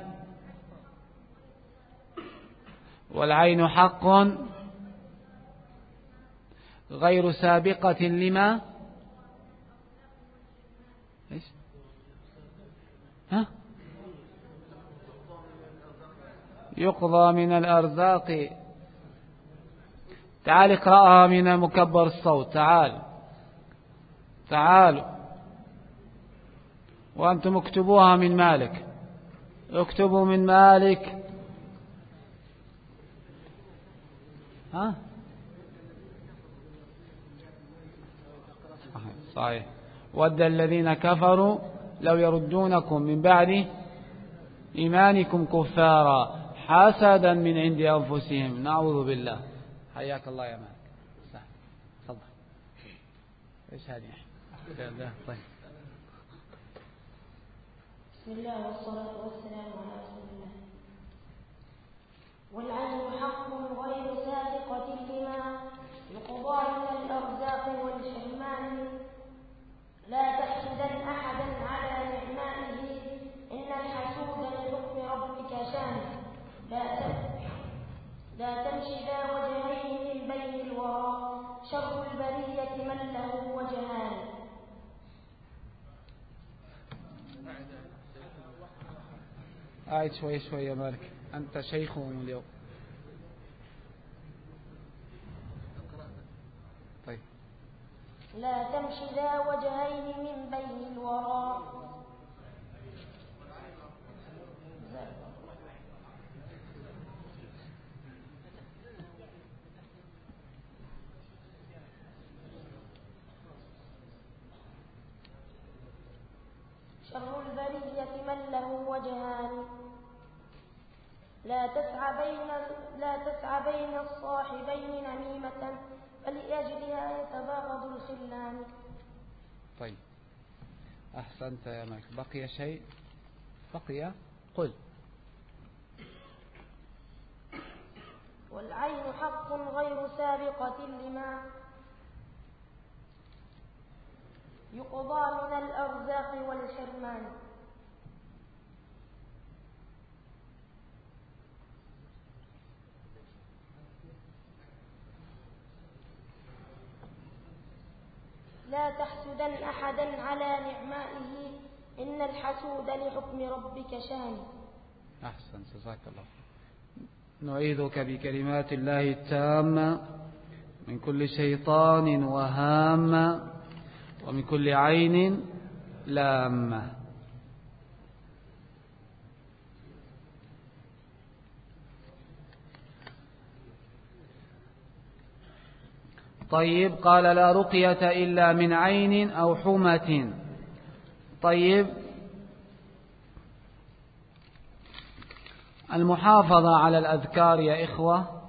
والعين حق غير سابقة لما إيش؟ يقضى من الأرزاق. تعال اقرأها من مكبر الصوت. تعالوا وأنتم اكتبوها من مالك، اكتبوا من مالك. صحيح. ود الذين كفروا لو يردونكم من بعد إيمانكم كفارا حسدا من عند أنفسهم. نعوذ بالله. حياك الله يا مالك. تفضل. ايش هذه؟ طيب. بسم الله والصلاة والسلام على رسول الله. والعين حق غير سابقة لما يقضى من الأرزاق والحرمان. لا تحسدن أحدا على نعمائه، إن الحسود لحكم ربك شان. لا تمشي ذا وجهين من بين الورى، شر البرية من له وجهان. شوي يا مالك، أنت شيخهم اليوم. طيب. لا تمشي ذا وجهين من بين الورى. شر البرية من له وجهان لا تسعى بين الصاحبين نميمة فلأجلها يتباغض الخلان. طيب أحسنت يا مالك. بقي شيء؟ بقي قل. والعين حق غير سابقة لما يقضى من الأرزاق والحرمان. لا تحسدن أحدا على نعمائه إن الحسود لحكم ربك شان. أحسن، جزاك الله. نعيذك بكلمات الله التامة من كل شيطان وهامة ومن كل عين لامة. طيب، قال لا رقية إلا من عين أو حمة. طيب، المحافظة على الأذكار يا إخوة،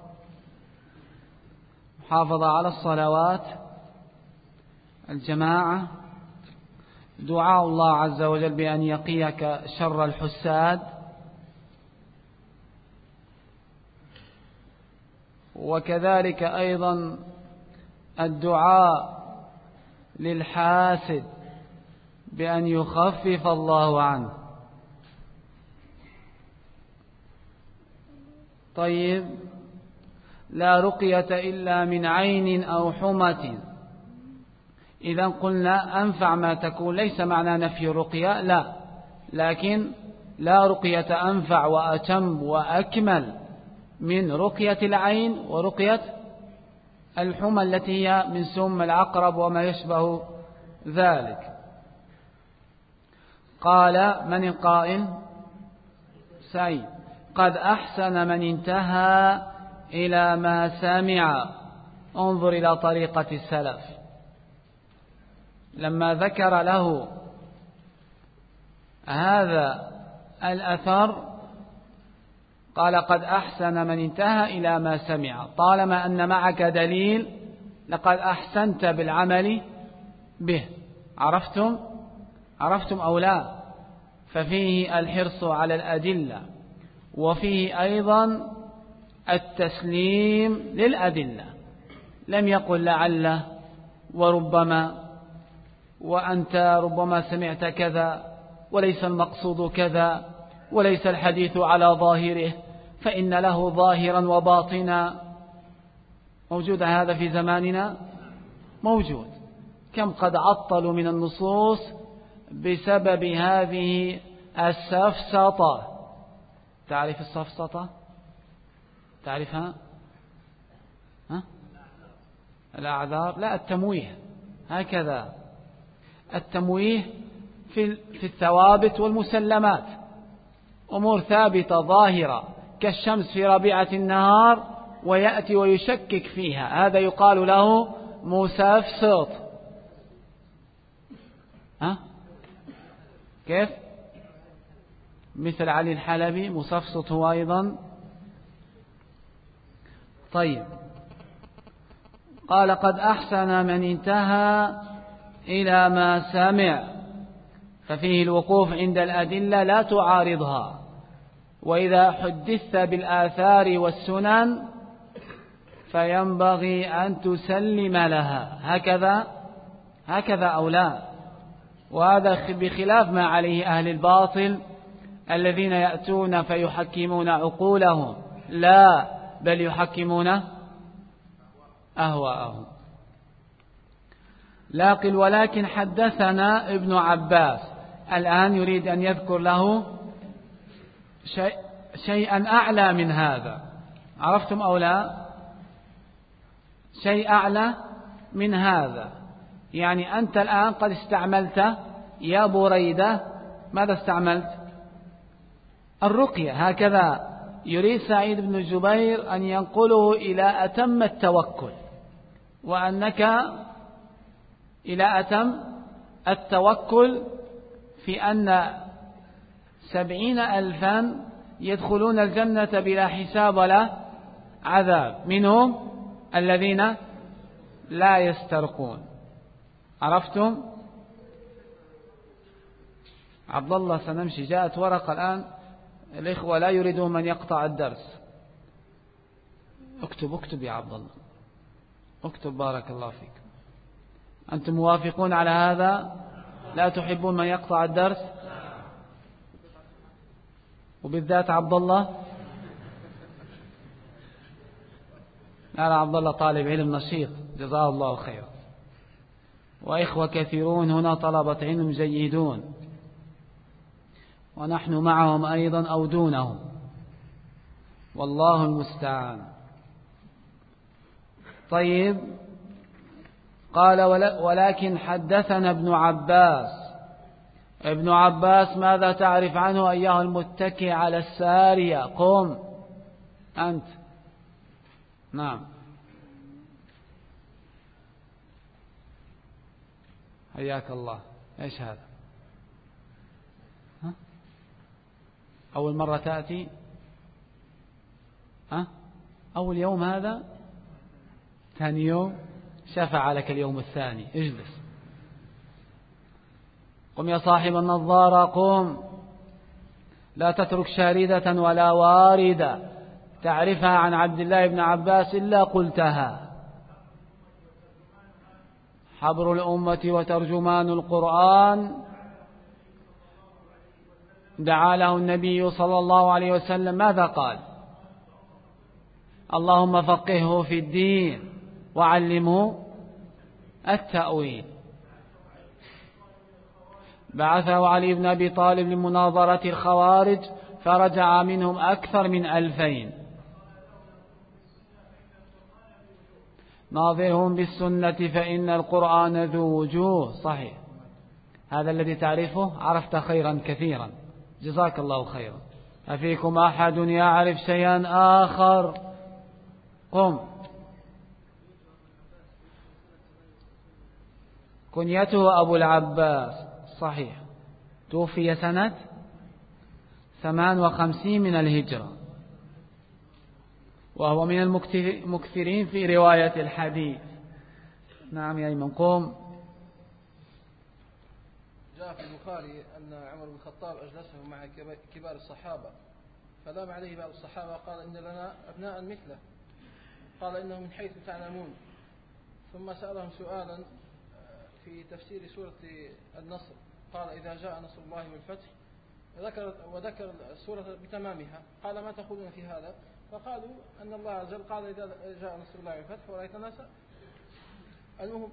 محافظة على الصلوات، الجماعة، دعاء الله عز وجل بأن يقيك شر الحساد، وكذلك أيضا الدعاء للحاسد بأن يخفف الله عنه. طيب، لا رقية إلا من عين أو حمة. إذا قلنا أنفع ما تكون، ليس معنى نفي الرقية، لا، لكن لا رقية أنفع وأتم وأكمل من رقية العين ورقية الحمى التي هي من سم العقرب وما يشبه ذلك. قال من القائل؟ سعيد. قد أحسن من انتهى إلى ما سمع. انظر إلى طريقة السلف، لما ذكر له هذا الأثر قال قد أحسن من انتهى إلى ما سمع. طالما أن معك دليل لقد أحسنت بالعمل به. عرفتم أو لا؟ ففيه الحرص على الأدلة، وفيه أيضا التسليم للأدلة. لم يقل لعل وربما، وأنت ربما سمعت كذا وليس المقصود كذا، وليس الحديث على ظاهره، فإن له ظاهرا وباطنا. موجود هذا في زماننا؟ موجود. كم قد عطلوا من النصوص بسبب هذه السفسطة. تعرف السفسطة؟ تعرفها؟ الأعذار؟ لا، التمويه. هكذا التمويه في الثوابت والمسلمات، أمور ثابتة ظاهرة كالشمس في ربيعة النهار ويأتي ويشكك فيها، هذا يقال له مسفسط. كيف؟ مثل علي الحلبي مسفسط هو أيضا. طيب، قال قد أحسن من انتهى إلى ما سمع، ففيه الوقوف عند الأدلة لا تعارضها. وإذا حدثت بالآثار والسنن فينبغي أن تسلم لها، هكذا أو لا. وهذا بخلاف ما عليه أهل الباطل الذين يأتون فيحكمون عقولهم، لا، بل يحكمون أهواءهم. ولكن حدثنا ابن عباس. الآن يريد أن يذكر له شيئا أعلى من هذا. عرفتم أو لا؟ شيء أعلى من هذا. يعني أنت الآن قد استعملت يا بريدة، ماذا استعملت؟ الرقية. هكذا يريد سعيد بن جبير أن ينقله إلى أتم التوكل، وأنك إلى أتم التوكل في أن 70,000 يدخلون الجنة بلا حساب ولا عذاب، منهم الذين لا يسترقون. عرفتم؟ عبد الله سنمشي، جاءت ورقة الآن، الإخوة لا يريدون من يقطع الدرس. اكتب يا عبد الله، اكتب بارك الله فيك. أنتم موافقون على هذا؟ لا تحبون من يقطع الدرس؟ وبالذات عبد الله؟ لا عبد الله طالب علم نشيط جزاه الله خيرا، وإخوة كثيرون هنا طلبة علم جيدون، ونحن معهم أيضا أو دونهم، والله المستعان. طيب، قال ولكن حدثنا ابن عباس. ابن عباس ماذا تعرف عنه أيها المتكي على السارية؟ قم أنت. نعم، حياك الله. إيش هذا؟ ها؟ أول مرة تأتي؟ ها؟ أول يوم هذا؟ ثاني يوم؟ شفع لك اليوم الثاني، اجلس. قم يا صاحب النظارة، قم، لا تترك شاردة ولا واردة تعرفها عن عبد الله بن عباس إلا قلتها. حبر الأمة وترجمان القرآن، دعا له النبي صلى الله عليه وسلم، ماذا قال؟ اللهم فقهه في الدين وعلمه التأويل. بعثه علي بن أبي طالب لمناظرة الخوارج، فرجع منهم أكثر من 2000. ناظرهم بالسنة فإن القرآن ذو وجوه. صحيح، هذا الذي تعرفه عرفت خيرا كثيرا، جزاك الله خيرا. أفيكم أحد يعرف شيئا آخر؟ قم. كنيته أبو العباس، صحيح، توفي سنة 58 من الهجرة، وهو من المكثرين في رواية الحديث. نعم يا إمام، قم. جاء في البخاري أن عمر بن الخطاب أجلسه مع كبار الصحابة، فلام عليه بعض الصحابة قال إن لنا أبناء مثله، قال إنه من حيث تعلمون، ثم سألهم سؤالا في تفسير سورة النصر، قال إذا جاء نصر الله والفتح، وذكر السورة بتمامها، قال ما تقولون في هذا؟ فقالوا أن الله عز وجل قال إذا جاء نصر الله والفتح ورأيت الناس. المهم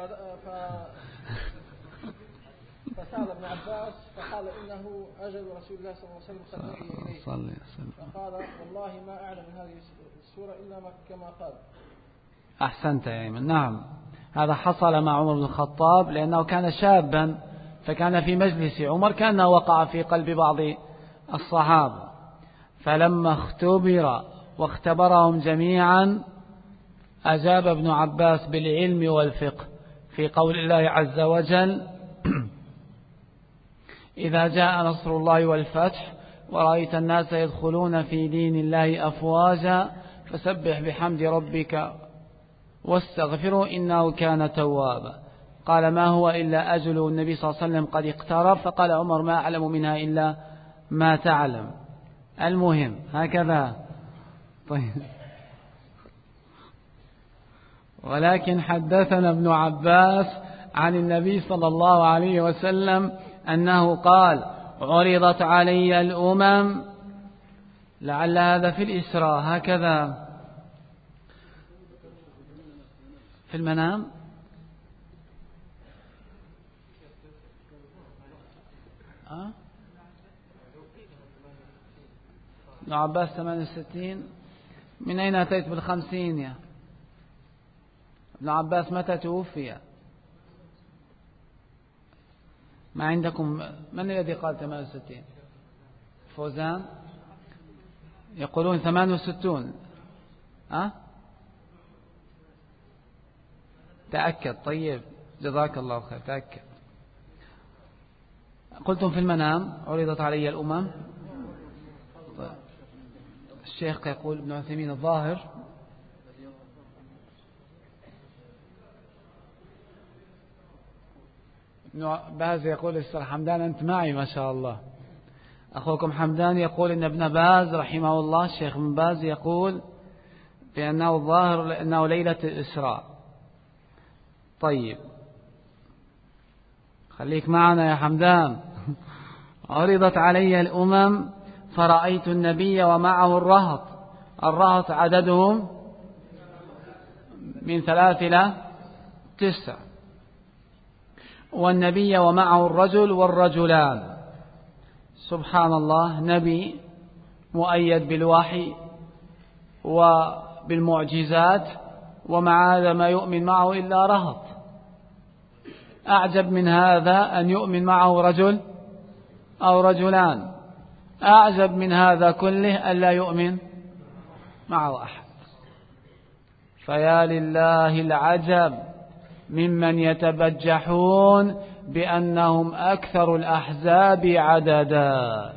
فسأل ابن عباس فقال إنه أجل رسول الله صلى الله عليه وسلم قد وحي إليه، فقال والله ما أعلم من هذه السورة إلا كما قال. أحسنت يا أيمن. نعم، هذا حصل مع عمر بن الخطاب لأنه كان شابا، فكان في مجلس عمر كأنه وقع في قلب بعض الصحابة، فلما اختبر واختبرهم جميعا أجاب ابن عباس بالعلم والفقه في قول الله عز وجل إذا جاء نصر الله والفتح ورأيت الناس يدخلون في دين الله أفواجا فسبح بحمد ربك واستغفره إنه كان توابا. قال ما هو إلا أجل النبي صلى الله عليه وسلم قد اقترب، فقال عمر ما أعلم منها إلا ما تعلم. المهم هكذا. طيب، ولكن حدثنا ابن عباس عن النبي صلى الله عليه وسلم أنه قال عرضت علي الأمم، لعل هذا في الإسراء، هكذا في المنام. ابن عباس 68. من أين أتيت بال50 يا ابن عباس؟ متى توفي؟ ما عندكم من الذي قال 68؟ فوزان يقولون 68. تأكد. طيب، جزاك الله خير، تأكد. قلتم في المنام عرضت علي الأمم. طيب. الشيخ يقول ابن عثيمين الظاهر ابن باز يقول السر حمدان أنت معي ما شاء الله. أخوكم حمدان يقول إن ابن باز رحمه الله الشيخ ابن باز يقول بأنه الظاهر لأنه ليلة الإسراء. طيب خليك معنا يا حمدان. عرضت علي الأمم فرأيت النبي ومعه الرهط. الرهط عددهم من 3 إلى 9 والنبي ومعه الرجل والرجلان. سبحان الله نبي مؤيد بالوحي وبالمعجزات ومع هذا ما يؤمن معه إلا رهط. أعجب من هذا أن يؤمن معه رجل أو رجلان. أعجب من هذا كله أن لا يؤمن معه أحد. فيا لله العجب ممن يتبجحون بأنهم أكثر الأحزاب عددا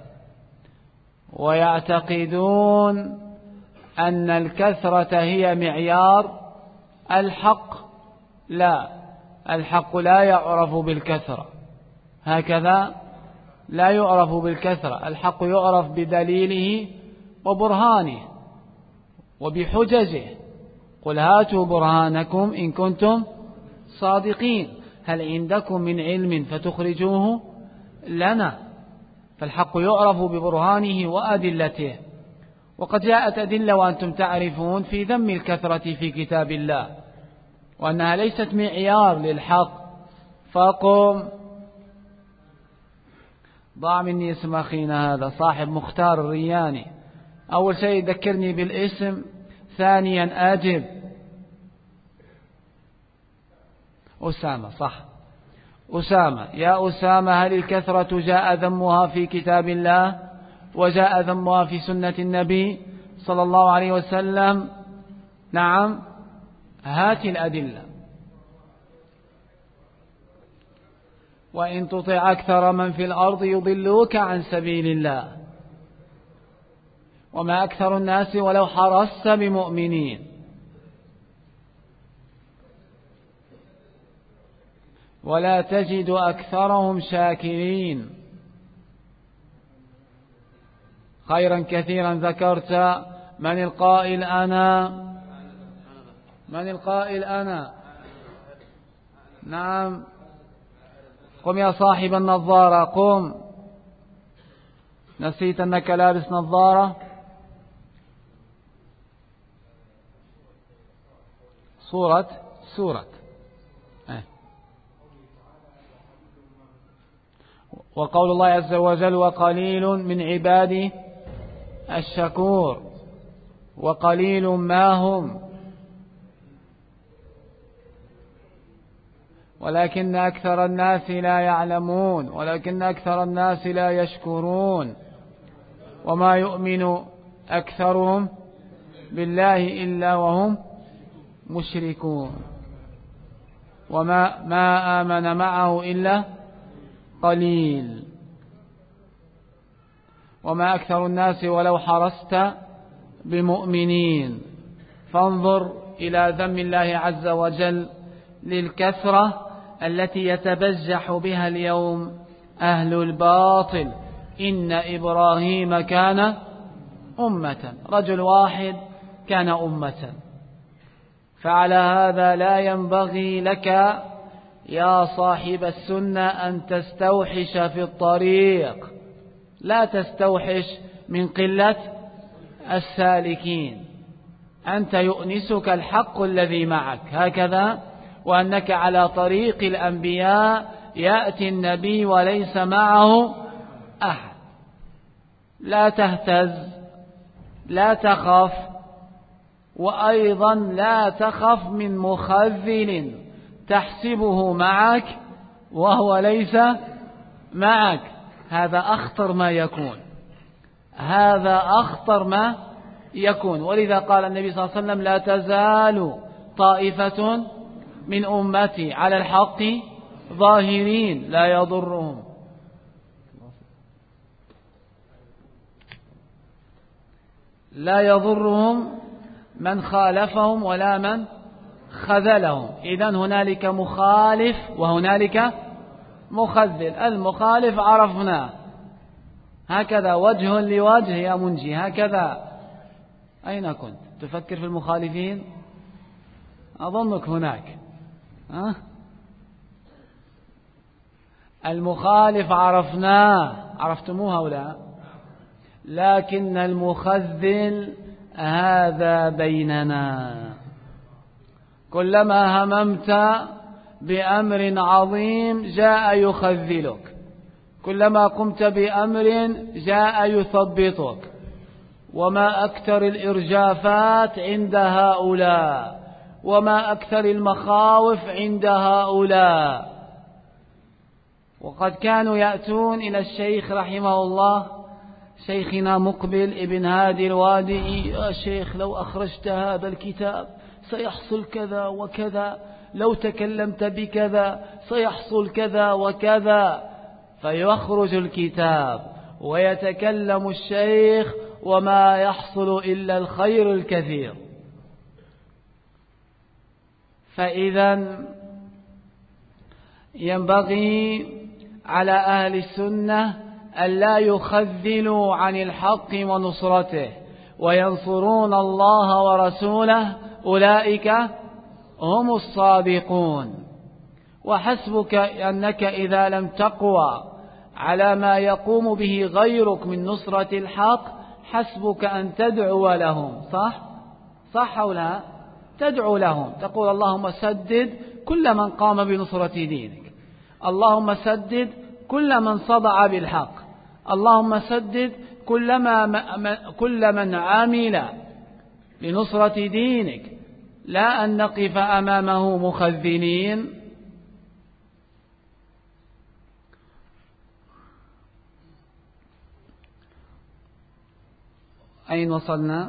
ويعتقدون أن الكثرة هي معيار الحق. لا، الحق لا يعرف بالكثرة هكذا، لا يعرف بالكثرة. الحق يعرف بدليله وبرهانه وبحججه. قل هاتوا برهانكم إن كنتم صادقين. هل عندكم من علم فتخرجوه لنا؟ فالحق يعرف ببرهانه وأدلته. وقد جاءت أدلة وأنتم تعرفون في ذم الكثرة في كتاب الله وأنها ليست معيار للحق. فقم ضاع مني اسم أخينا هذا صاحب مختار الرياني. أول شيء ذكرني بالاسم، ثانيا أجب. أسامة صح، أسامة. يا أسامة هل الكثرة جاء ذمها في كتاب الله وجاء ذمها في سنة النبي صلى الله عليه وسلم؟ نعم، هات الأدلة. وإن تطع أكثر من في الأرض يضلوك عن سبيل الله وما أكثر الناس ولو حرصت بمؤمنين. ولا تجد أكثرهم شاكرين. خيرا كثيرا ذكرت. من القائل أنا؟ من القائل أنا؟ نعم، قم يا صاحب النظارة قم. نسيت أنك لابس نظارة؟ سورة وقول الله عز وجل وقليل من عبادي الشكور. وقليل ما هم ولكن أكثر الناس لا يعلمون ولكن أكثر الناس لا يشكرون. وما يؤمن أكثرهم بالله إلا وهم مشركون. وما آمن معه إلا قليل. وما أكثر الناس ولو حرصت بمؤمنين. فانظر إلى ذم الله عز وجل للكثرة التي يتبجح بها اليوم أهل الباطل. إن إبراهيم كان أمة، رجل واحد كان أمة. فعلى هذا لا ينبغي لك يا صاحب السنة أن تستوحش في الطريق. لا تستوحش من قلة السالكين. أنت يؤنسك الحق الذي معك هكذا، وأنك على طريق الأنبياء. يأتي النبي وليس معه أحد. لا تهتز، لا تخف، وأيضا لا تخف من مخذل تحسبه معك وهو ليس معك. هذا أخطر ما يكون، هذا أخطر ما يكون. ولذا قال النبي صلى الله عليه وسلم لا تزال طائفة من أمتي على الحق ظاهرين لا يضرهم لا يضرهم من خالفهم ولا من خذلهم. إذن هنالك مخالف وهنالك مخذل. المخالف عرفناه، هكذا وجه لوجه يا منجي، هكذا. أين كنت تفكر في المخالفين؟ أظنك هناك. المخالف عرفناه، عرفتموه أو لا؟ لكن المخذل هذا بيننا. كلما هممت بأمر عظيم جاء يخذلك، كلما قمت بأمر جاء يثبطك. وما أكثر الإرجافات عند هؤلاء، وما أكثر المخاوف عند هؤلاء. وقد كانوا يأتون إلى الشيخ رحمه الله، شيخنا مقبل ابن هادي الوادي: يا شيخ لو أخرجت هذا الكتاب سيحصل كذا وكذا، لو تكلمت بكذا سيحصل كذا وكذا. فيخرج الكتاب ويتكلم الشيخ وما يحصل إلا الخير الكثير. فإذا ينبغي على أهل السنة أن لا يخذلوا عن الحق ونصرته، وينصرون الله ورسوله، أولئك هم الصادقون. وحسبك أنك إذا لم تقوى على ما يقوم به غيرك من نصرة الحق حسبك أن تدعو لهم. صح أو لا؟ تدعو لهم، تقول: اللهم سدد كل من قام بنصرة دينك، اللهم سدد كل من صدع بالحق، اللهم سدد كل من عمل لنصرة دينك، لا أن نقف أمامه مخذلين. أين وصلنا؟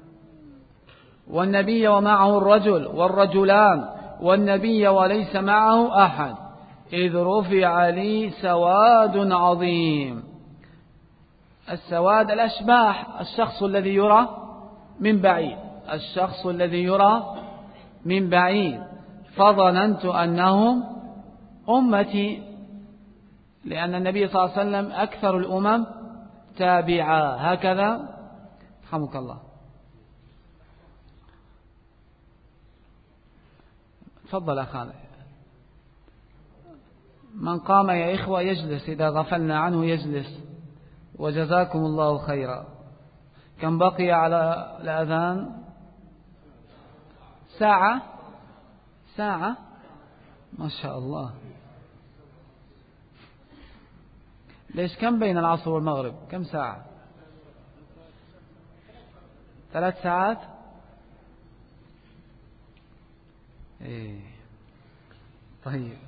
والنبي ومعه الرجل والرجلان، والنبي وليس معه أحد، إذ رفع لي سواد عظيم. السواد الأشباح، الشخص الذي يرى من بعيد، الشخص الذي يرى من بعيد. فظننت أنهم أمتي، لأن النبي صلى الله عليه وسلم أكثر الأمم تابعا. هكذا رحمك الله. تفضل أخانا. من قام يا إخوة يجلس، إذا غفلنا عنه يجلس، وجزاكم الله خيرا. كم بقي على الأذان؟ ساعة ما شاء الله. ليش كم بين العصر والمغرب؟ كم ساعة؟ 3 ساعات؟ إيه طيب.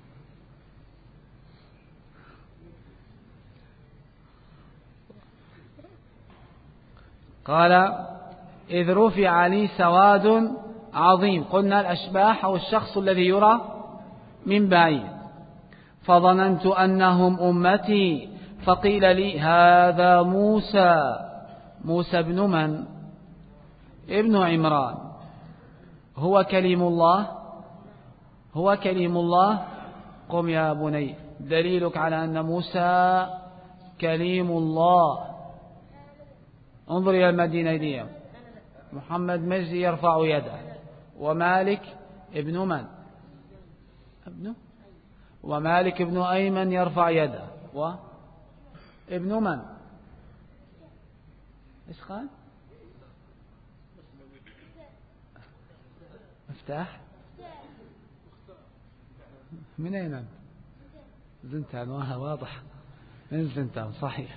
قال: إذ رفع لي سواد عظيم. قلنا الأشباح أو الشخص الذي يرى من بعيد. فظننت أنهم أمتي، فقيل لي: هذا موسى بن من؟ ابن عمران. هو كليم الله. قم يا بني، دليلك على أن موسى كليم الله. انظر إلى المدينة دي. محمد مجدي يرفع يده، ومالك ابن من؟ ومالك ابن أيمن يرفع يده، وابن من؟ إيش قال؟ مفتاح. من أين؟ زنتان. واضح من زنتان، صحيح.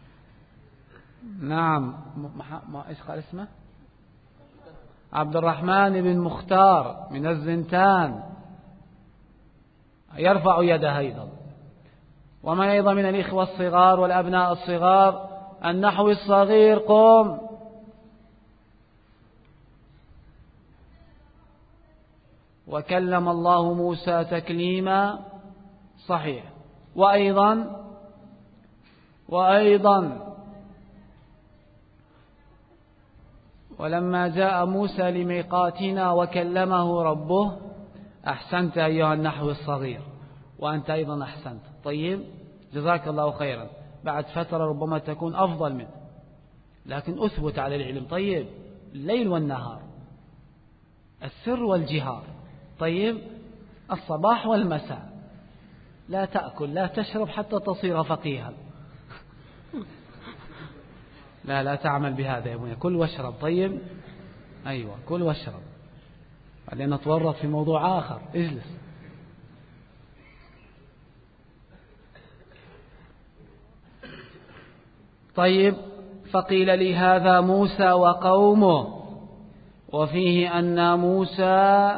نعم. إيش قال اسمه؟ عبد الرحمن بن مختار من الزنتان يرفع يده أيضا. ومن أيضا من الإخوة الصغار والأبناء الصغار؟ النحو الصغير قم. وكلم الله موسى تكليما، صحيح. وأيضا ولما جاء موسى لميقاتنا وكلمه ربه. أحسنت أيها النحو الصغير، وأنت أيضا أحسنت. طيب، جزاك الله خيرا. بعد فترة ربما تكون أفضل منه، لكن أثبت على العلم. طيب، الليل والنهار، السر والجهار. طيب، الصباح والمساء، لا تأكل لا تشرب حتى تصير فقيها. لا تعمل بهذا يا ابني، كل واشرب. طيب، أيوة، كل واشرب، بعدين نتورط في موضوع آخر. اجلس. طيب، فقيل لي هذا موسى وقومه، وفيه أن موسى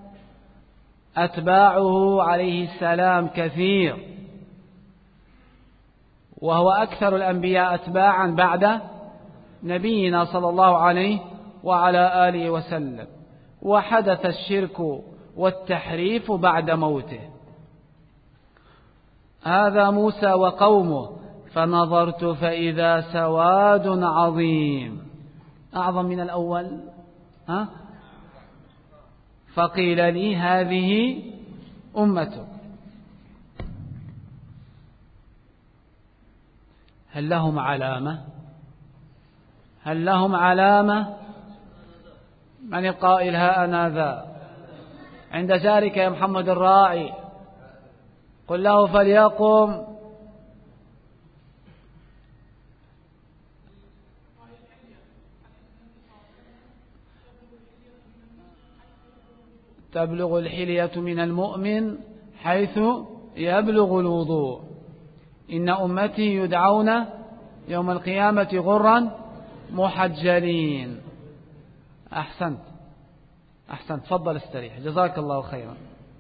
أتباعه عليه السلام كثير، وهو أكثر الأنبياء أتباعا بعد نبينا صلى الله عليه وعلى آله وسلم، وحدث الشرك والتحريف بعد موته. هذا موسى وقومه، فنظرت فإذا سواد عظيم. أعظم من الأول. فقيل لي هذه أمتك. هل لهم علامة؟ هل لهم علامة؟ من القائل ها أنا ذا؟ عند جارك يا محمد الراعي، قل له فليقم. تبلغ الحلية من المؤمن حيث يبلغ الوضوء. إن أمتي يدعون يوم القيامة غرا محجلين. أحسنت. تفضل استريح، جزاك الله خيرا.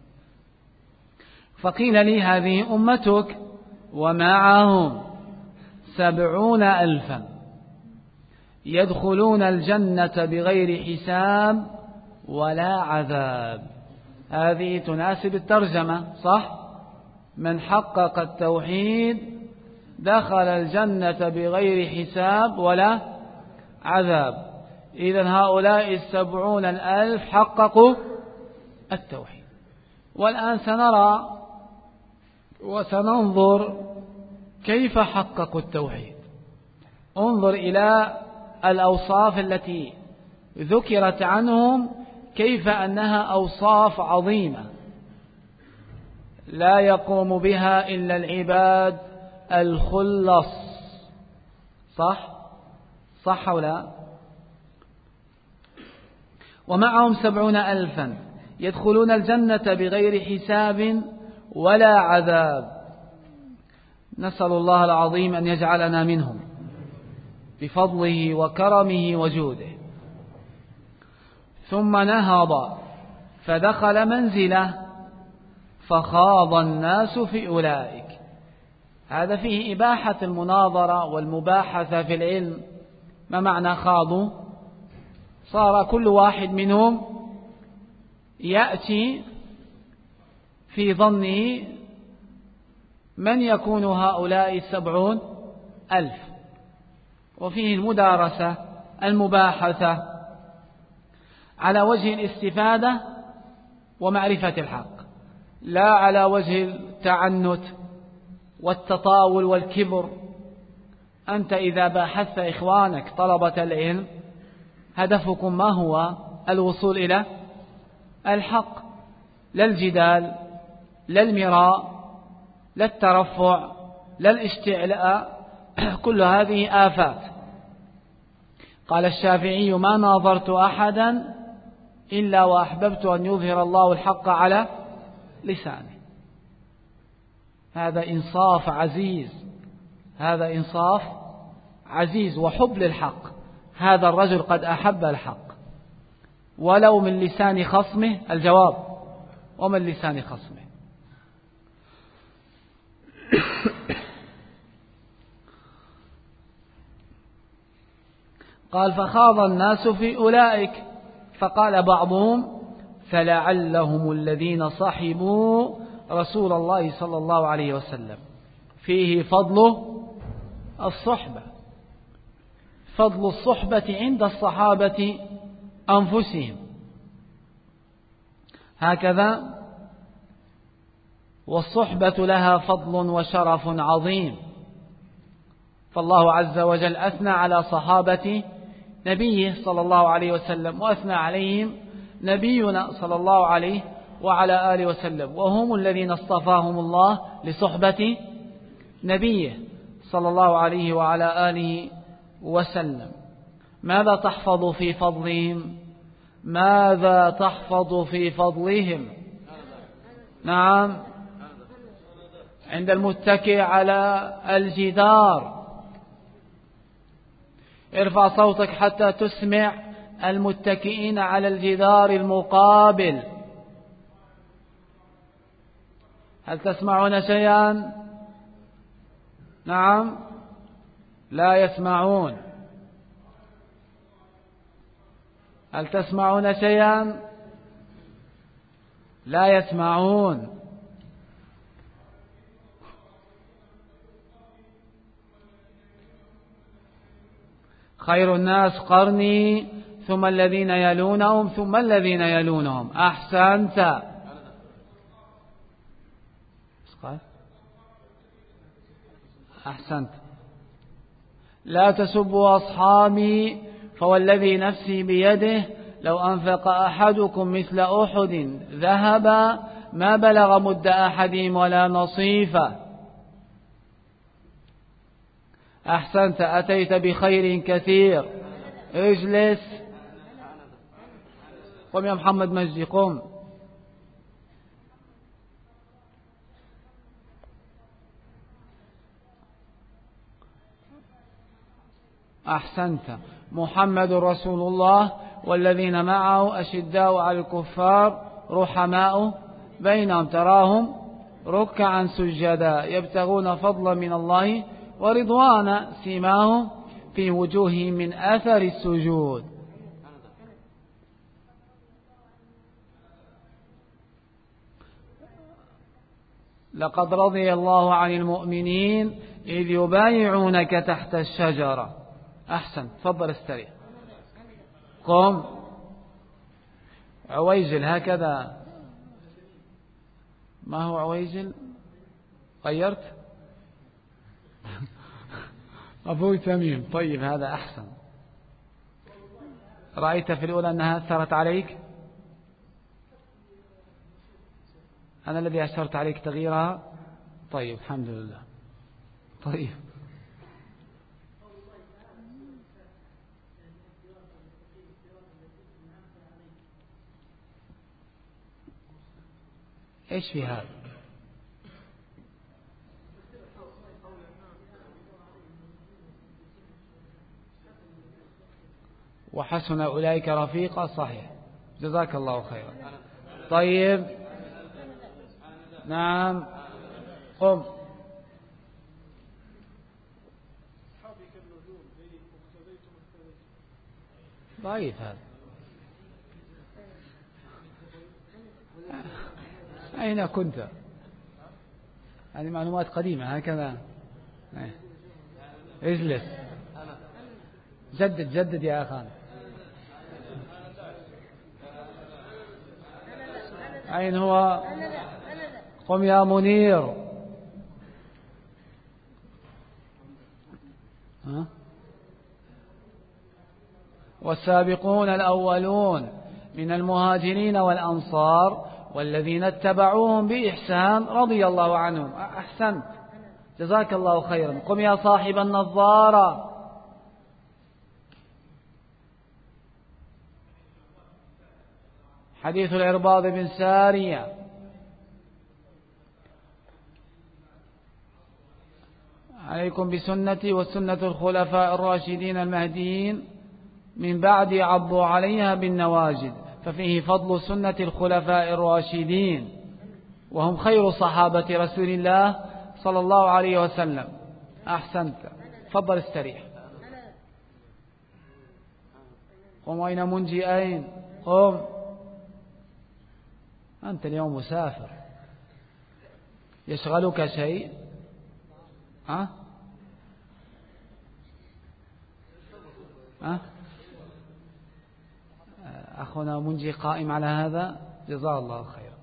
فقيل لي هذه أمتك ومعهم 70,000 يدخلون الجنة بغير حساب ولا عذاب. هذه تناسب الترجمة، صح؟ من حقق التوحيد دخل الجنة بغير حساب ولا عذاب. إذن هؤلاء 70,000 حققوا التوحيد. والآن سنرى وسننظر كيف حققوا التوحيد. انظر إلى الأوصاف التي ذكرت عنهم، كيف أنها أوصاف عظيمة لا يقوم بها إلا العباد الخلص. صح ولا؟ ومعهم 70,000 يدخلون الجنة بغير حساب ولا عذاب. نسأل الله العظيم أن يجعلنا منهم بفضله وكرمه وجوده. ثم نهض فدخل منزله فخاض الناس في أولئك. هذا فيه إباحة المناظرة والمباحثة في العلم. ما معنى خاضوا؟ صار كل واحد منهم يأتي في ظنه من يكون هؤلاء 70,000، وفيه المدارسة المباحثة على وجه الاستفادة ومعرفة الحق، لا على وجه التعنت والتطاول والكبر. أنت إذا باحثت إخوانك طلبة العلم هدفكم ما هو؟ الوصول إلى الحق، لا الجدال، لا المراء، لا الترفع، لا الاشتعلاء. كل هذه آفات. قال الشافعي: ما ناظرت أحدا إلا وأحببت أن يظهر الله الحق على لسانه. هذا إنصاف عزيز، هذا إنصاف عزيز وحب للحق. هذا الرجل قد أحب الحق ولو من لسان خصمه. الجواب: ومن لسان خصمه. قال: فخاض الناس في أولئك. فقال بعضهم: فلعلهم الذين صحبوا رسول الله صلى الله عليه وسلم. فيه فضل الصحبة، فضل الصحبة عند الصحابة أنفسهم. هكذا والصحبة لها فضل وشرف عظيم، فالله عز وجل أثنى على صحابة نبيه صلى الله عليه وسلم، وأثنى عليهم نبينا صلى الله عليه وعلى آله وسلم، وهم الذين اصطفاهم الله لصحبة نبيه صلى الله عليه وعلى آله وسلم. ماذا تحفظ في فضلهم؟ ماذا تحفظ في فضلهم؟ نعم، عند المتكئ على الجدار. ارفع صوتك حتى تسمع المتكئين على الجدار المقابل. هل تسمعون شيئا؟ نعم، لا يسمعون. هل تسمعون شيئا؟ لا يسمعون. خير الناس قرني ثم الذين يلونهم ثم الذين يلونهم. أحسنت. أحسنت. لا تسبوا أصحابي فوالذي نفسي بيده لو أنفق أحدكم مثل أحد ذهبا ما بلغ مد أحدهم ولا نصيفا. أحسنت، أتيت بخير كثير. اجلس. قم يا محمد مجدي، قم. أحسنت. محمد رسول الله والذين معه أشداء على الكفار رحماء بينهم تراهم ركعا سجدا يبتغون فضلا من الله ورضوانا سيماهم في وجوههم من أثر السجود. لقد رضي الله عن المؤمنين إذ يبايعونك تحت الشجرة. أحسن، تفضل استريح. قم. عويجل هكذا. ما هو عويجل؟ غيرت؟ أبو تميم. طيب، هذا أحسن. رأيت في الأولى أنها أثرت عليك؟ أنا الذي أشرت عليك تغييرها. طيب، الحمد لله. طيب، إيش في هذا؟ وحسن أولئك رفيقا. صحيح، جزاك الله خيرا. طيب، نعم، قم. ضعيف هذا. أين كنت؟ هذه معلومات قديمة هكذا. اجلس. جدد جدد يا أخان. أين هو؟ قم يا منير. والسابقون الأولون من المهاجرين والأنصار والذين اتبعوهم بإحسان رضي الله عنهم. أحسنت، جزاك الله خيرا. قم يا صاحب النظارة. حديث العرباض بن سارية. عليكم بسنتي وسنة الخلفاء الراشدين المهديين من بعد عضوا عليها بالنواجذ، ففيه فضل سنة الخلفاء الراشدين وهم خير صحابة رسول الله صلى الله عليه وسلم. أحسنت، فضل استريح. قم. أين منجي؟ أين؟ قم. أنت اليوم مسافر. يشغلك شيء؟ أخونا منجي قائم على هذا، جزاه الله خيرا.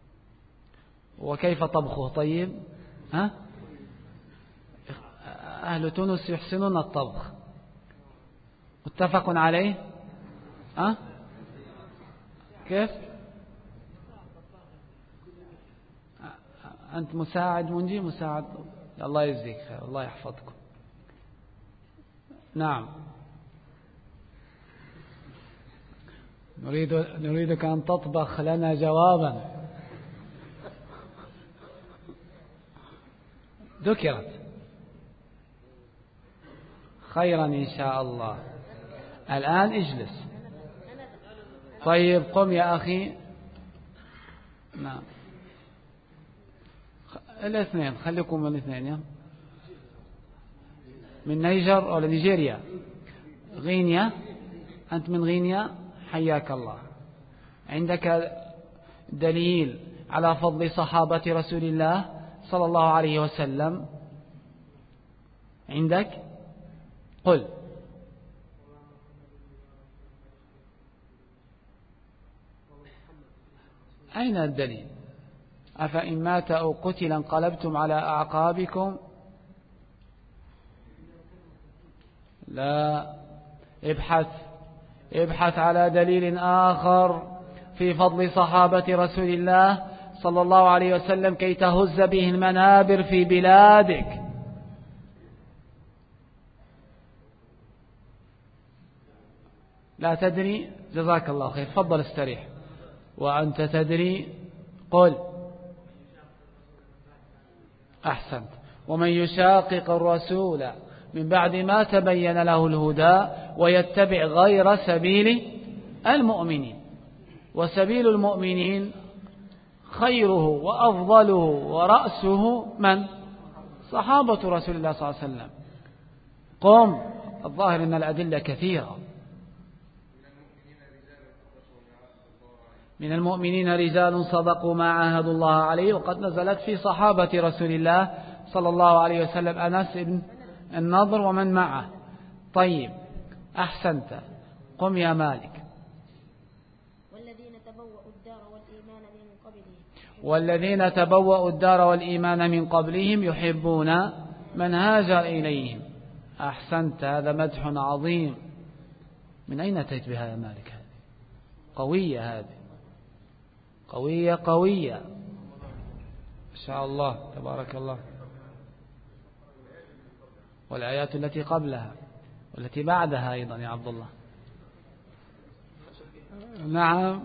وكيف طبخه؟ طيب، أهل تونس يحسنون الطبخ، متفق عليه. كيف؟ أنت مساعد منجي، مساعد، الله يجزيك خير، الله يحفظكم. نعم، نريدك أن تطبخ لنا جوابا. ذكرت خيرا إن شاء الله. الآن اجلس. طيب قم يا أخي. نعم، الاثنين، خليكم من الاثنين. يا من نيجر أو نيجيريا؟ غينيا، أنت من غينيا، حياك الله. عندك دليل على فضل صحابة رسول الله صلى الله عليه وسلم؟ عندك؟ قل. أين الدليل؟ أفإن مات أو قتل انقلبتم على أعقابكم؟ لا، ابحث على دليل آخر في فضل صحابة رسول الله صلى الله عليه وسلم كي تهز به المنابر في بلادك. لا تدري؟ جزاك الله خير، تفضل استريح. وأنت تدري؟ قل. أحسنت. ومن يشاقق الرسول من بعد ما تبين له الهدى ويتبع غير سبيل المؤمنين. وسبيل المؤمنين خيره وأفضله ورأسه من؟ صحابة رسول الله صلى الله عليه وسلم. قم، الظاهر أن الأدلة كثيرة. من المؤمنين رجال صدقوا ما عاهدوا الله عليه، وقد نزلت في صحابة رسول الله صلى الله عليه وسلم أنس بن النضر ومن معه. طيب، أحسنت. قم يا مالك. والذين تبوأوا الدار والإيمان من قبلهم يحبون من هاجر إليهم. أحسنت، هذا مدح عظيم. من أين أتيت بها يا مالك؟ هذه قوية، هذه قوية إن شاء الله، تبارك الله. والآيات التي قبلها والتي بعدها أيضا يا عبد الله. نعم،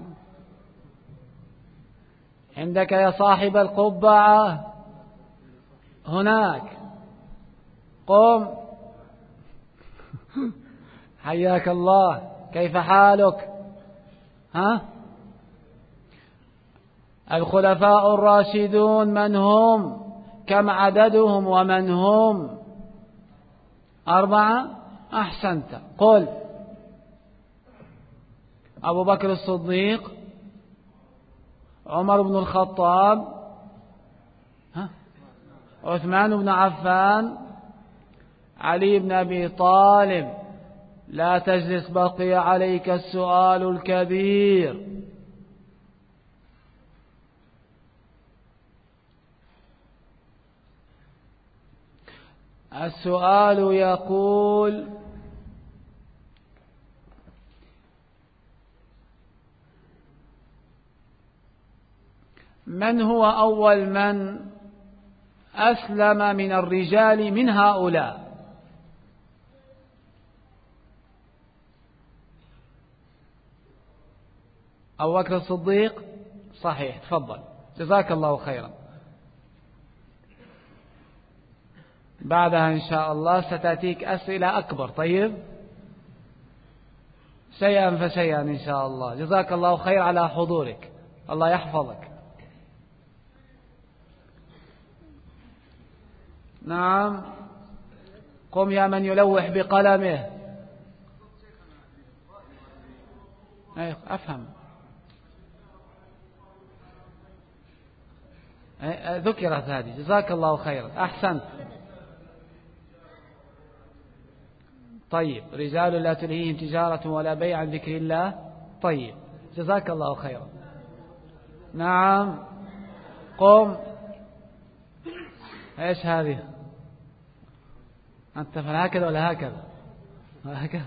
عندك يا صاحب القبعة هناك. قم. حياك الله، كيف حالك؟ الخلفاء الراشدون من هم؟ كم عددهم ومن هم؟ 4. أحسنت. قل. أبو بكر الصديق، عمر بن الخطاب، عثمان بن عفان، علي بن أبي طالب. لا تجلس، بقي عليك السؤال الكبير. السؤال يقول: من هو أول من أسلم من الرجال من هؤلاء؟ أبو بكر الصديق، صحيح، تفضل، جزاك الله خيرا. بعدها إن شاء الله ستأتيك أسئلة أكبر. طيب، شيئا فشيئا إن شاء الله. جزاك الله خير على حضورك، الله يحفظك. نعم، قم يا من يلوح بقلمه. أفهم. ذكرت هذه، جزاك الله خيرا، أحسنت. طيب. رجال لا تلهيهم تجارة ولا بيع عن ذكر الله. طيب، جزاك الله خيرا. نعم، قم. ايش هذه؟ أنت هكذا ولا هكذا؟ هكذا.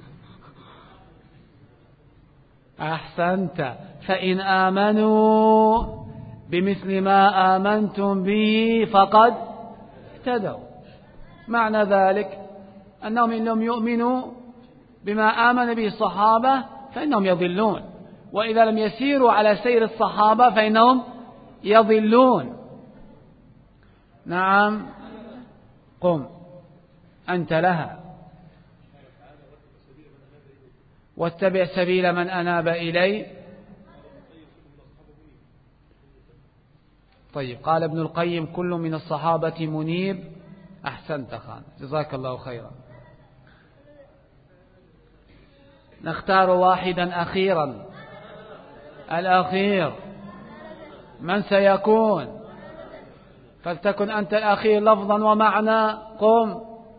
أحسنت. فإن آمنوا بمثل ما آمنتم به فقد اهتدوا. معنى ذلك أنهم إن لم يؤمنوا بما آمن به الصحابة فإنهم يضلون، وإذا لم يسيروا على سير الصحابة فإنهم يضلون. نعم، قم أنت لها. واتبع سبيل من أناب إلي. طيب، قال ابن القيم كل من الصحابة منيب. أحسنت خان، جزاك الله خيرا. نختار واحدا أخيرا. الأخير من سيكون؟ فلتكن أنت الأخير لفظا ومعنى. قم.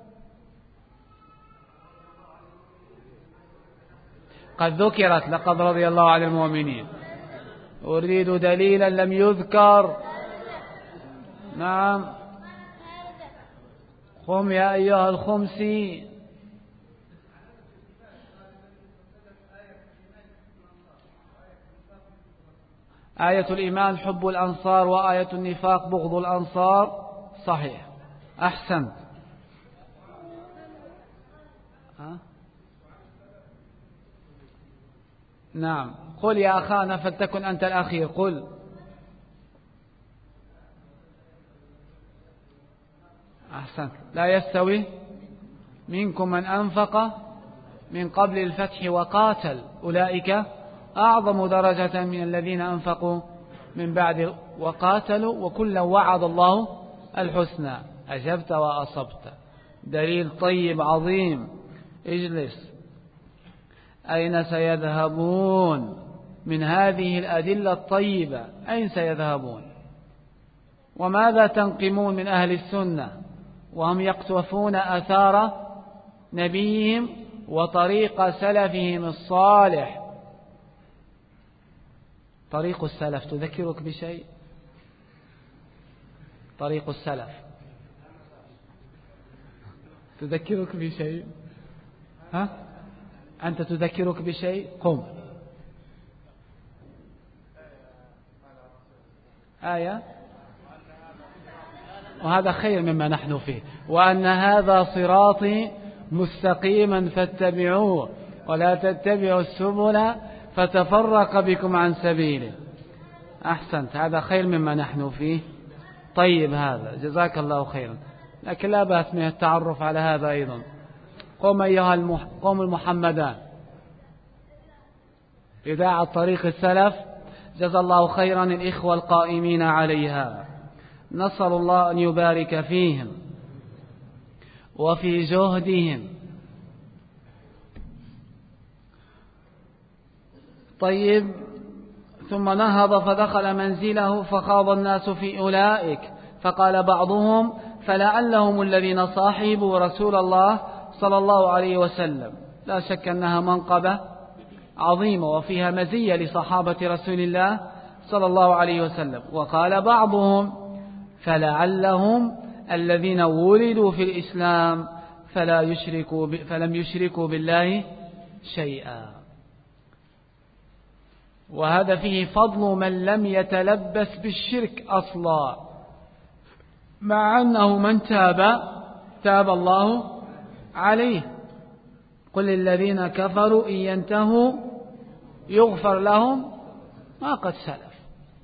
قد ذكرت لقد رضي الله عن المؤمنين. أريد دليلا لم يذكر. نعم، قم يا أيها الخمسي. آية الإيمان حب الأنصار، وآية النفاق بغض الأنصار. صحيح، أحسنت. نعم، قل يا أخانا فلتكن أنت الأخير. قل. أحسنت. لا يستوي منكم من أنفق من قبل الفتح وقاتل أولئك أعظم درجة من الذين أنفقوا من بعد وقاتلوا وكلا وعد الله الحسنى. أجبت وأصبت. دليل طيب عظيم. اجلس. أين سيذهبون من هذه الأدلة الطيبة؟ أين سيذهبون؟ وماذا تنقمون من أهل السنة وهم يقتفون آثار نبيهم وطريق سلفهم الصالح؟ طريق السلف تذكرك بشيء؟ طريق السلف تذكرك بشيء؟ ها؟ أنت تذكرك بشيء؟ قم. آية. وهذا خير مما نحن فيه. وأن هذا صراطي مستقيما فاتبعوه ولا تتبعوا السبل فتفرق بكم عن سبيله. أحسنت، هذا خير مما نحن فيه. طيب، هذا جزاك الله خيرا، لكن لا بأس من التعرف على هذا أيضا. قم أيها قوم المحمدان. إذاعة طريق السلف جزا الله خيرا الإخوة القائمين عليها. نسأل الله أن يبارك فيهم وفي جهدهم. طيب، ثم نهض فدخل منزله فخاض الناس في أولئك، فقال بعضهم فلعلهم الذين صاحبوا رسول الله صلى الله عليه وسلم. لا شك أنها منقبة عظيمة وفيها مزية لصحابة رسول الله صلى الله عليه وسلم. وقال بعضهم فلعلهم الذين ولدوا في الإسلام فلم يشركوا بالله شيئا. وهذا فيه فضل من لم يتلبس بالشرك أصلا، مع أنه من تاب الله عليه. قل للذين كفروا إن ينتهوا يغفر لهم ما قد سلف.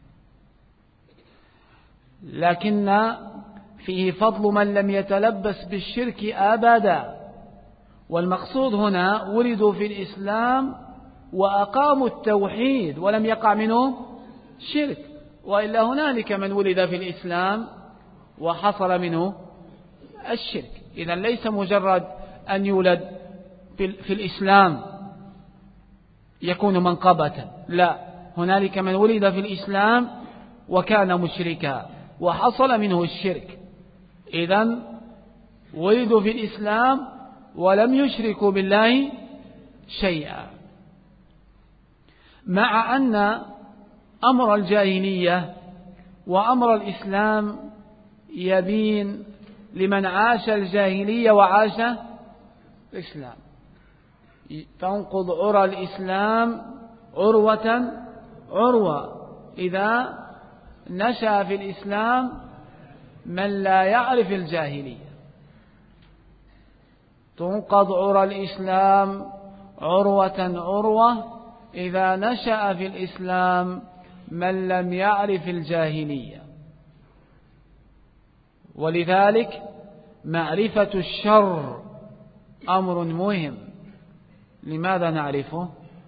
لكن فيه فضل من لم يتلبس بالشرك أبدا. والمقصود هنا ولدوا في الإسلام وأقاموا التوحيد ولم يقع منهم شرك، وإلا هنالك من ولد في الإسلام وحصل منه الشرك. إذن ليس مجرد أن يولد في الإسلام يكون منقبة، لا، هنالك من ولد في الإسلام وكان مشركا وحصل منه الشرك. إذن ولدوا في الإسلام ولم يشركوا بالله شيئا، مع أن أمر الجاهلية وأمر الإسلام يبين لمن عاش الجاهلية وعاش الإسلام. تنقض عرى الإسلام عروة عروة إذا نشأ في الإسلام من لا يعرف الجاهلية. تنقض عرى الإسلام عروة عروة إذا نشأ في الإسلام من لم يعرف الجاهلية. ولذلك معرفة الشر أمر مهم. لماذا نعرفه؟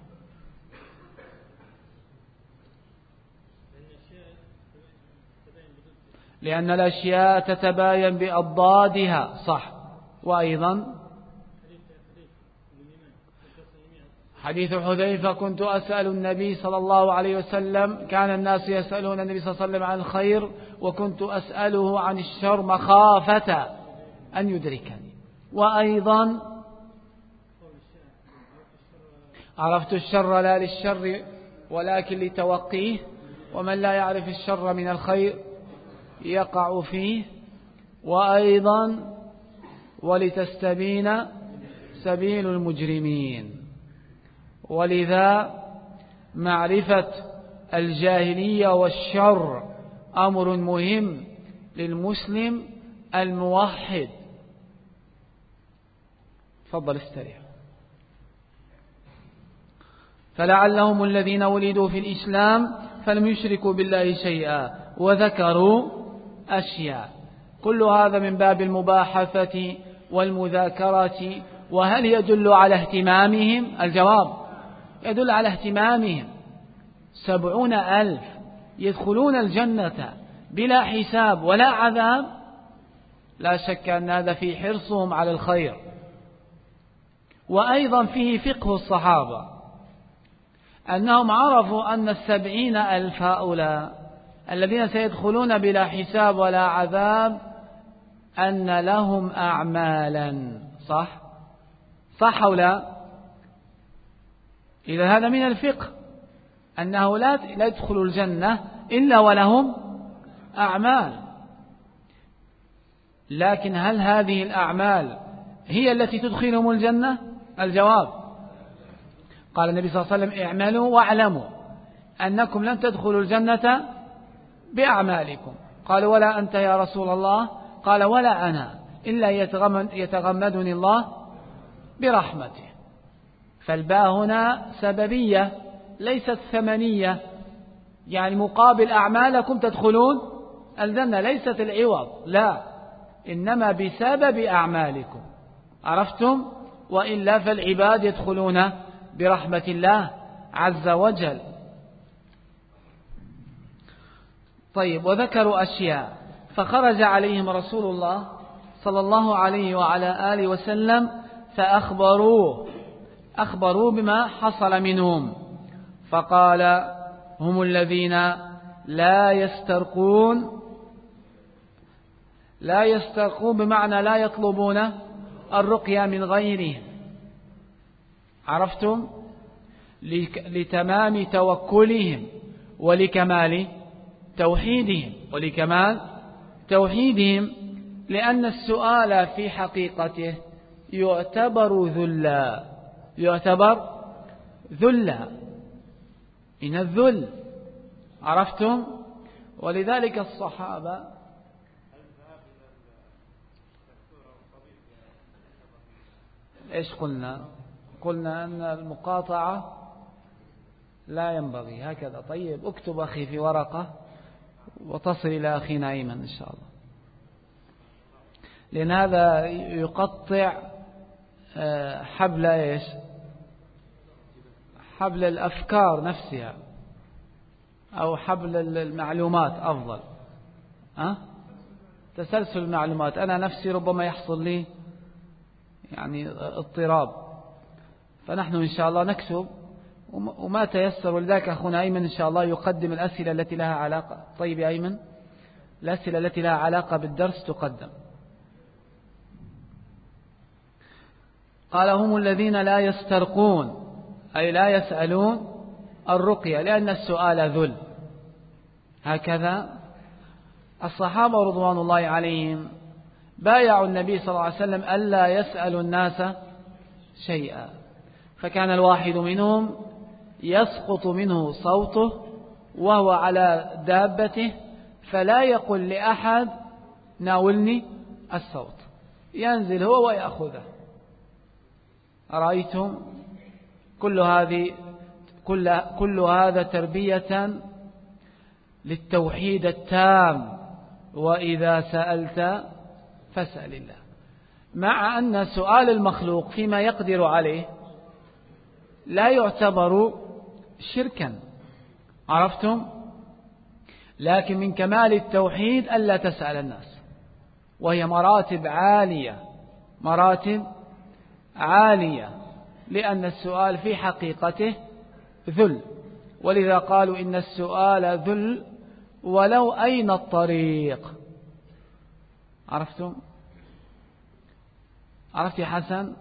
لأن الأشياء تتباين بأضدادها، صح. وأيضا حديث حذيفة: كنت أسأل النبي صلى الله عليه وسلم، كان الناس يسألون النبي صلى الله عليه وسلم عن الخير وكنت أسأله عن الشر مخافة أن يدركني. وأيضا عرفت الشر لا للشر ولكن لتوقيه، ومن لا يعرف الشر من الخير يقع فيه. وأيضا ولتستبين سبيل المجرمين. ولذا معرفة الجاهلية والشر أمر مهم للمسلم الموحد. تفضل استريح. فلعلهم الذين ولدوا في الإسلام فلم يشركوا بالله شيئا وذكروا أشياء. كل هذا من باب المباحثة والمذاكرة. وهل يدل على اهتمامهم؟ الجواب: يدل على اهتمامهم. 70,000 يدخلون الجنة بلا حساب ولا عذاب، لا شك أن هذا في حرصهم على الخير. وأيضا فيه فقه الصحابة، أنهم عرفوا أن 70,000 هؤلاء الذين سيدخلون بلا حساب ولا عذاب أن لهم أعمالا، صح أو لا؟ إذا هذا من الفقه أنه لا يدخل الجنة إلا ولهم أعمال. لكن هل هذه الأعمال هي التي تدخلهم الجنة؟ الجواب: قال النبي صلى الله عليه وسلم: اعملوا واعلموا أنكم لن تدخلوا الجنة بأعمالكم. قالوا: ولا أنت يا رسول الله؟ قال: ولا أنا، إلا يتغمدني الله برحمته. فالباء هنا سببية ليست ثمنية، يعني مقابل أعمالكم تدخلون الجنة، ليست العوض، لا، إنما بسبب أعمالكم. عرفتم؟ وإلا فالعباد يدخلون برحمة الله عز وجل. طيب، وذكروا أشياء فخرج عليهم رسول الله صلى الله عليه وعلى آله وسلم فأخبروا بما حصل منهم. فقال: هم الذين لا يسترقون بمعنى لا يطلبون الرقية من غيرهم. عرفتم؟ لتمام توكلهم ولكمال توحيدهم، لأن السؤال في حقيقته يعتبر ذلا من الذل. عرفتم؟ ولذلك الصحابة إيش قلنا أن المقاطعة لا ينبغي هكذا. طيب، اكتب أخي في ورقة وتصل إلى أخينا أيمن إن شاء الله، لأن هذا يقطع حبل الأفكار نفسها، أو حبل المعلومات أفضل، تسلسل المعلومات. أنا نفسي ربما يحصل لي يعني اضطراب، فنحن إن شاء الله نكتب وما تيسر. ولذلك أخونا أيمن إن شاء الله يقدم الأسئلة التي لها علاقة. طيب يا أيمن، الأسئلة التي لها علاقة بالدرس تقدم. قال هم الذين لا يسترقون أي لا يسألون الرقية لأن السؤال ذل. هكذا الصحابة رضوان الله عليهم بايعوا النبي صلى الله عليه وسلم ألا يسألوا الناس شيئا، فكان الواحد منهم يسقط منه صوته وهو على دابته فلا يقل لأحد ناولني الصوت، ينزل هو ويأخذه. أرأيتم كل هذا تربية للتوحيد التام. وإذا سألت فاسأل الله، مع أن سؤال المخلوق فيما يقدر عليه لا يعتبر شركا، عرفتم؟ لكن من كمال التوحيد ألا تسأل الناس، وهي مراتب عالية لأن السؤال في حقيقته ذل، ولذا قالوا إن السؤال ذل ولو أين الطريق. عرفتم؟ عرفت يا حسن؟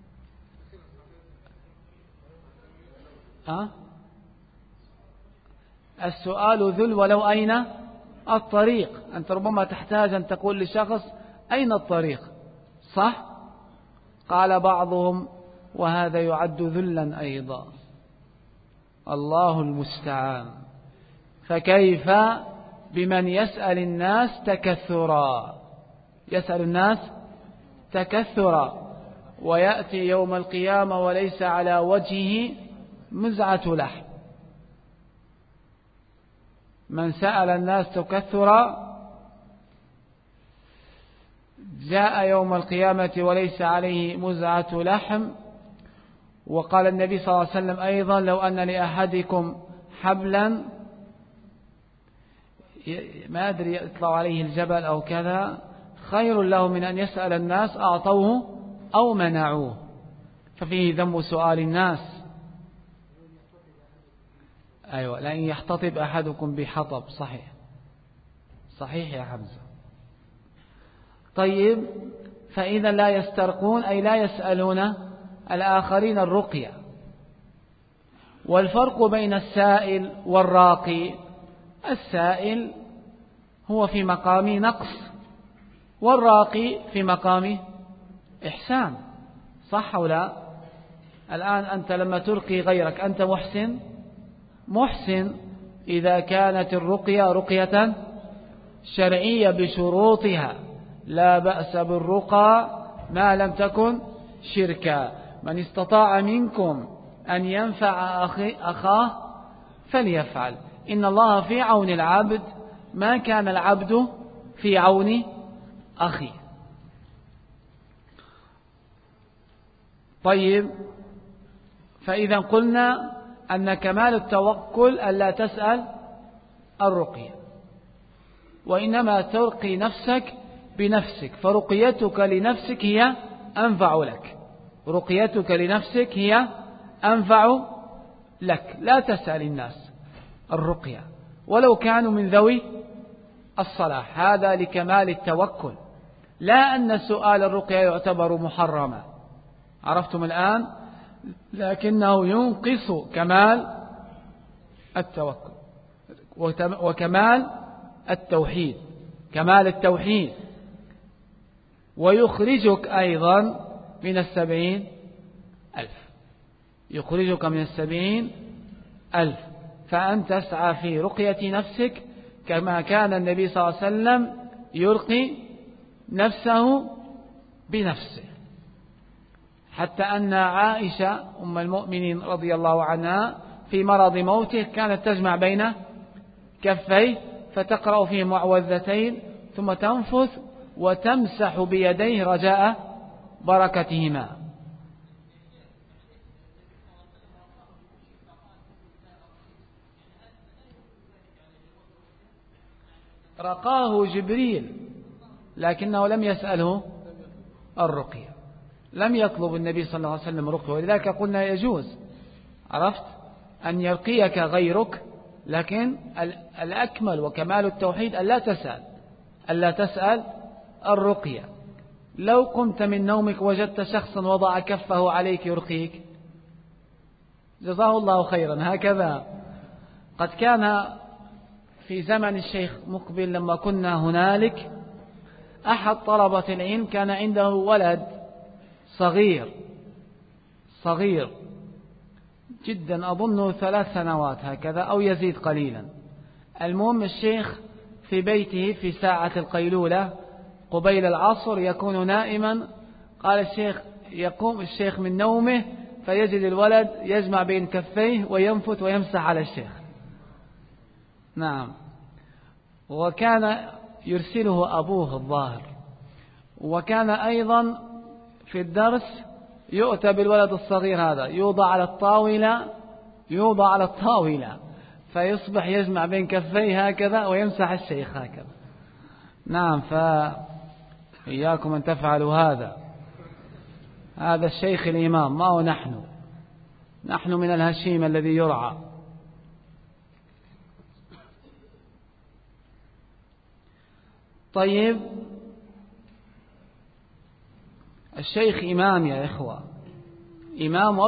السؤال ذل ولو أين الطريق. أنت ربما تحتاج أن تقول لشخص أين الطريق، صح؟ قال بعضهم وهذا يعد ذلا أيضا، الله المستعان. فكيف بمن يسأل الناس تكثرا ويأتي يوم القيامة وليس على وجهه مزعة لحم. من سأل الناس تكثرا جاء يوم القيامة وليس عليه مزعة لحم. وقال النبي صلى الله عليه وسلم أيضا لو أن لأحدكم حبلا ما أدري يطلع عليه الجبل أو كذا خير له من أن يسأل الناس أعطوه أو منعوه. ففيه ذم سؤال الناس. أيوة، لأن يحتطب أحدكم بحطب. صحيح يا حمزة. طيب، فإذا لا يسترقون أي لا يسألون الآخرين الرقية. والفرق بين السائل والراقي، السائل هو في مقام نقص والراقي في مقام إحسان، صح أو لا؟ الآن أنت لما ترقي غيرك أنت محسن إذا كانت الرقية رقية شرعية بشروطها، لا بأس بالرقى ما لم تكن شركا. من استطاع منكم أن ينفع أخاه فليفعل، إن الله في عون العبد ما كان العبد في عون أخيه. طيب، فإذا قلنا أن كمال التوكل ألا تسأل الرقية، وإنما ترقي نفسك بنفسك، فرقيتك لنفسك هي أنفع لك، رقيتك لنفسك هي أنفع لك. لا تسأل الناس الرقية ولو كانوا من ذوي الصلاح، هذا لكمال التوكل، لا أن سؤال الرقية يعتبر محرما. عرفتم الآن؟ لكنه ينقص كمال التوكل وكمال التوحيد، كمال التوحيد، ويخرجك أيضا من 70,000، يخرجك من 70,000. فأنت تسعى في رقية نفسك كما كان النبي صلى الله عليه وسلم يرقي نفسه بنفسه، حتى أن عائشة أم المؤمنين رضي الله عنها في مرض موته كانت تجمع بين كفيه فتقرأ فيه معوذتين ثم تنفث وتمسح بيديه رجاء بركتهما. رقاه جبريل لكنه لم يسأله الرقية، لم يطلب النبي صلى الله عليه وسلم رقية، ولذلك قلنا يجوز، عرفت، أن يرقيك غيرك، لكن الأكمل وكمال التوحيد ألا تسأل الرقية. لو قمت من نومك وجدت شخصا وضع كفه عليك يرقيك، جزاه الله خيرا. هكذا قد كان في زمن الشيخ مقبل لما كنا هنالك أحد طلبة العلم كان عنده ولد صغير جدا، أظنه 3 سنوات هكذا أو يزيد قليلا. المهم الشيخ في بيته في ساعة القيلولة قبيل العصر يكون نائما. قال الشيخ يقوم الشيخ من نومه فيجد الولد يجمع بين كفيه وينفث ويمسح على الشيخ. نعم. وكان يرسله أبوه الظاهر. وكان أيضا في الدرس يؤتى بالولد الصغير هذا يوضع على الطاولة فيصبح يجمع بين كفيه هكذا ويمسح الشيخ هكذا. نعم. فإياكم أن تفعلوا هذا الشيخ الإمام، ما هو نحن من الهشيم الذي يرعى. طيب، الشيخ إمام يا إخوة، إمام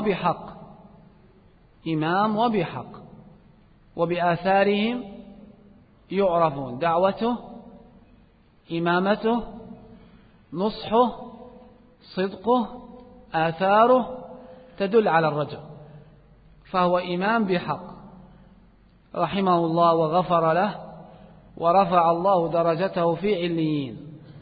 وبحق، وبآثارهم يعرفون. دعوته، إمامته، نصحه، صدقه، آثاره تدل على الرجل، فهو إمام بحق رحمه الله وغفر له ورفع الله درجته في عليين.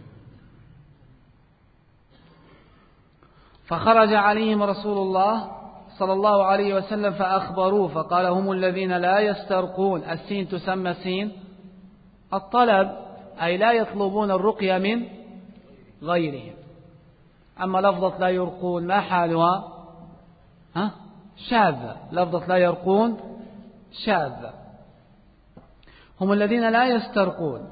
فخرج عليهم رسول الله صلى الله عليه وسلم فأخبروه فقال: هم الذين لا يسترقون. السين تسمى سين الطلب، أي لا يطلبون الرقية من غيرهم. أما لفظة لا يرقون ما حالها؟ شاذة. لفظة لا يرقون شاذة. هم الذين لا يسترقون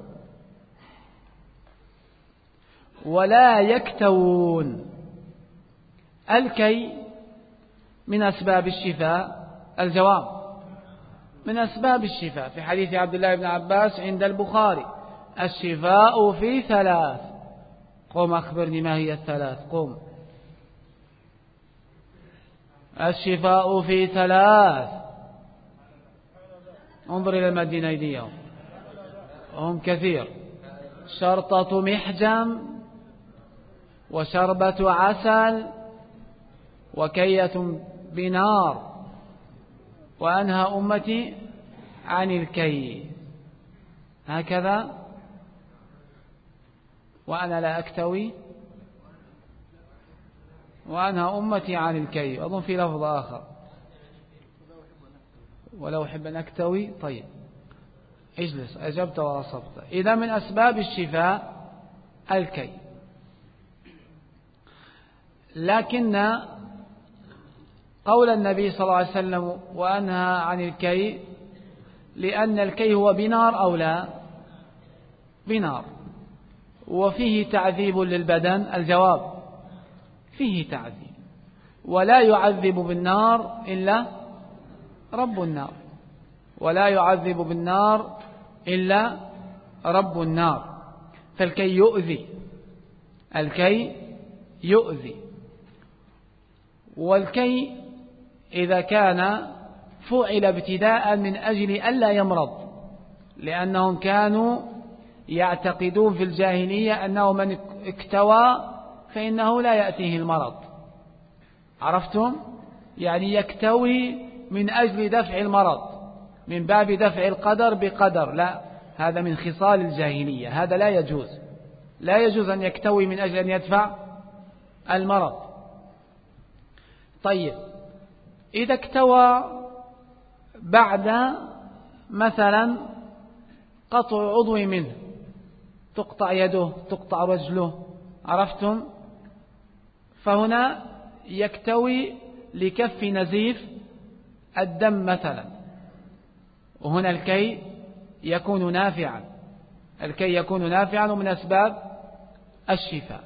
ولا يكتوون. الكي من أسباب الشفاء. الجواب: من أسباب الشفاء في حديث عبد الله بن عباس عند البخاري: الشفاء في 3. قم أخبرني ما هي 3. قم. الشفاء في 3. انظر إلى المدين أيديهم، هم كثير: شرطة محجم، وشربة عسل، وكية بنار، وأنهى أمتي عن الكي. هكذا. وأنا لا أكتوي، وأنهى أمتي عن الكي. أظن في لفظ آخر: ولو أحب أن أكتوي. طيب، اجلس. أجبت وأصبت. إذا من أسباب الشفاء الكي. لكن قول النبي صلى الله عليه وسلم وأنهى عن الكي، لأن الكي هو بنار أو لا؟ بنار، وفيه تعذيب للبدن. الجواب: فيه تعذيب، ولا يعذب بالنار إلا رب النار، ولا يعذب بالنار إلا رب النار. فالكي يؤذي، الكي يؤذي. والكي إذا كان فعل ابتداء من أجل ألا يمرض، لأنهم كانوا يعتقدون في الجاهلية أنه من اكتوى فإنه لا يأتيه المرض. عرفتم؟ يعني يكتوي من أجل دفع المرض، من باب دفع القدر بقدر. لا، هذا من خصال الجاهلية، هذا لا يجوز. لا يجوز أن يكتوي من أجل أن يدفع المرض. طيب، إذا اكتوى بعد مثلا قطع عضو منه، تقطع يده، تقطع رجله، عرفتم؟ فهنا يكتوي لكف نزيف الدم مثلا، وهنا الكي يكون نافعا. الكي يكون نافعا ومن أسباب الشفاء.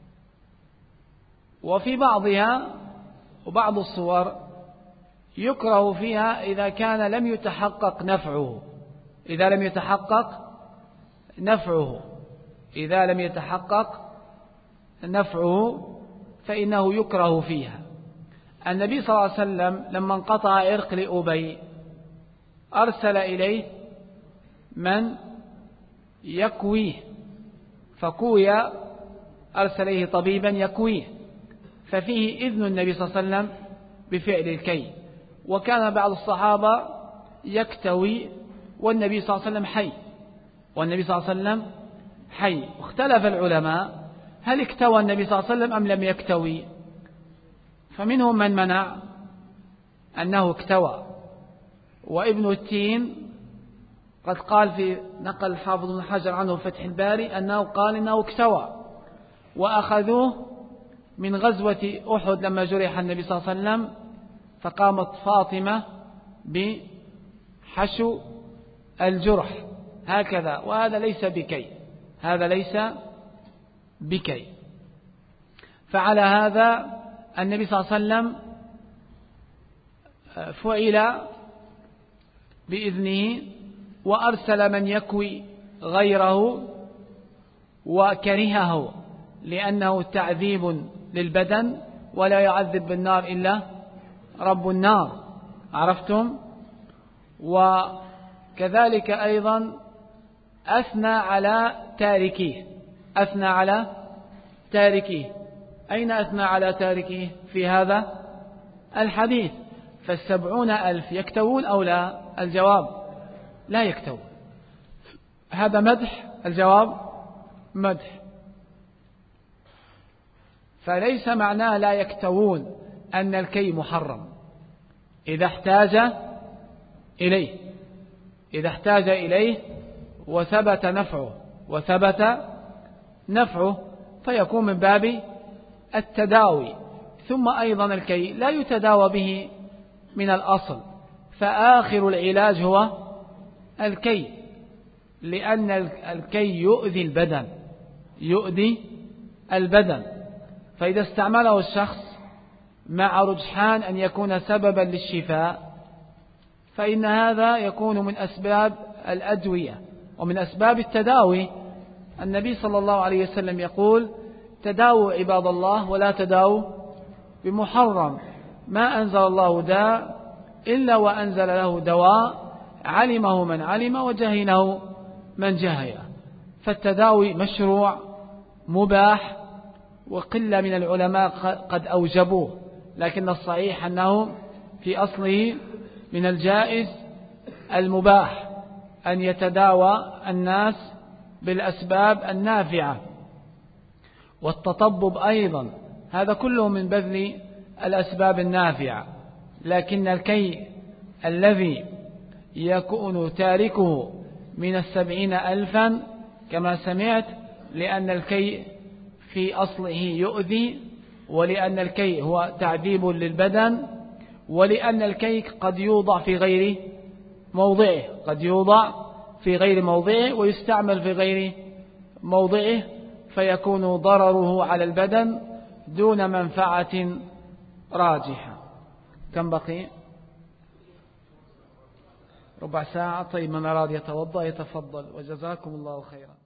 وفي بعضها وبعض الصور يكره فيها إذا كان لم يتحقق نفعه. إذا لم يتحقق نفعه فإنه يكره فيها. النبي صلى الله عليه وسلم لما انقطع عرق لأبي أرسل إليه من يكويه، فكوي، أرسل إليه طبيبا يكويه، ففيه إذن النبي صلى الله عليه وسلم بفعل الكي. وكان بعض الصحابة يكتوي والنبي صلى الله عليه وسلم حي، والنبي صلى الله عليه وسلم حي. واختلف العلماء هل اكتوى النبي صلى الله عليه وسلم أم لم يكتوي، فمنهم من منع أنه اكتوى. وابن التين قد قال في نقل الحافظ بن حجر عنه فتح الباري أنه قال إنه اكتوى، وأخذوه من غزوة أحد لما جرح النبي صلى الله عليه وسلم، فقامت فاطمة بحشو الجرح هكذا، وهذا ليس بكي، هذا ليس بكي. فعلى هذا النبي صلى الله عليه وسلم فعل بإذنه وأرسل من يكوي غيره وكرهه، لأنه تعذيب للبدن، ولا يعذب بالنار إلا رب النار، عرفتم؟ وكذلك أيضا أثنى على تاركيه، أثنى على تاركيه. أين أثنى على تاركيه في هذا الحديث؟ ف70,000 يكتوون أو لا؟ الجواب لا يكتوون. هذا مدح، الجواب مدح. فليس معناه لا يكتوون أن الكي محرم إذا احتاج إليه، إذا احتاج إليه وثبت نفعه فيكون من باب التداوي. ثم أيضا الكي لا يتداوى به من الأصل، فآخر العلاج هو الكي، لأن الكي يؤذي البدن، فإذا استعمله الشخص مع رجحان أن يكون سببا للشفاء فإن هذا يكون من أسباب الأدوية ومن أسباب التداوي. النبي صلى الله عليه وسلم يقول: تداووا عباد الله ولا تداووا بمحرم، ما أنزل الله داء إلا وأنزل له دواء، علمه من علم وجهله من جهل. فالتداوي مشروع مباح، وقلة من العلماء قد أوجبوه، لكن الصحيح أنه في أصله من الجائز المباح أن يتداوى الناس بالأسباب النافعة. والتطبب أيضا هذا كله من بذل الأسباب النافعة، لكن الكي الذي يكون تاركه من 70,000 كما سمعت، لأن الكي في أصله يؤذي، ولأن الكي هو تعذيب للبدن، ولأن الكي قد يوضع في غير موضعه، قد يوضع في غير موضعه ويستعمل في غير موضعه، فيكون ضرره على البدن دون منفعة راجحة. كم بقي؟ ربع ساعة. طيب، من أراد يتوضأ يتفضل، وجزاكم الله خيرا.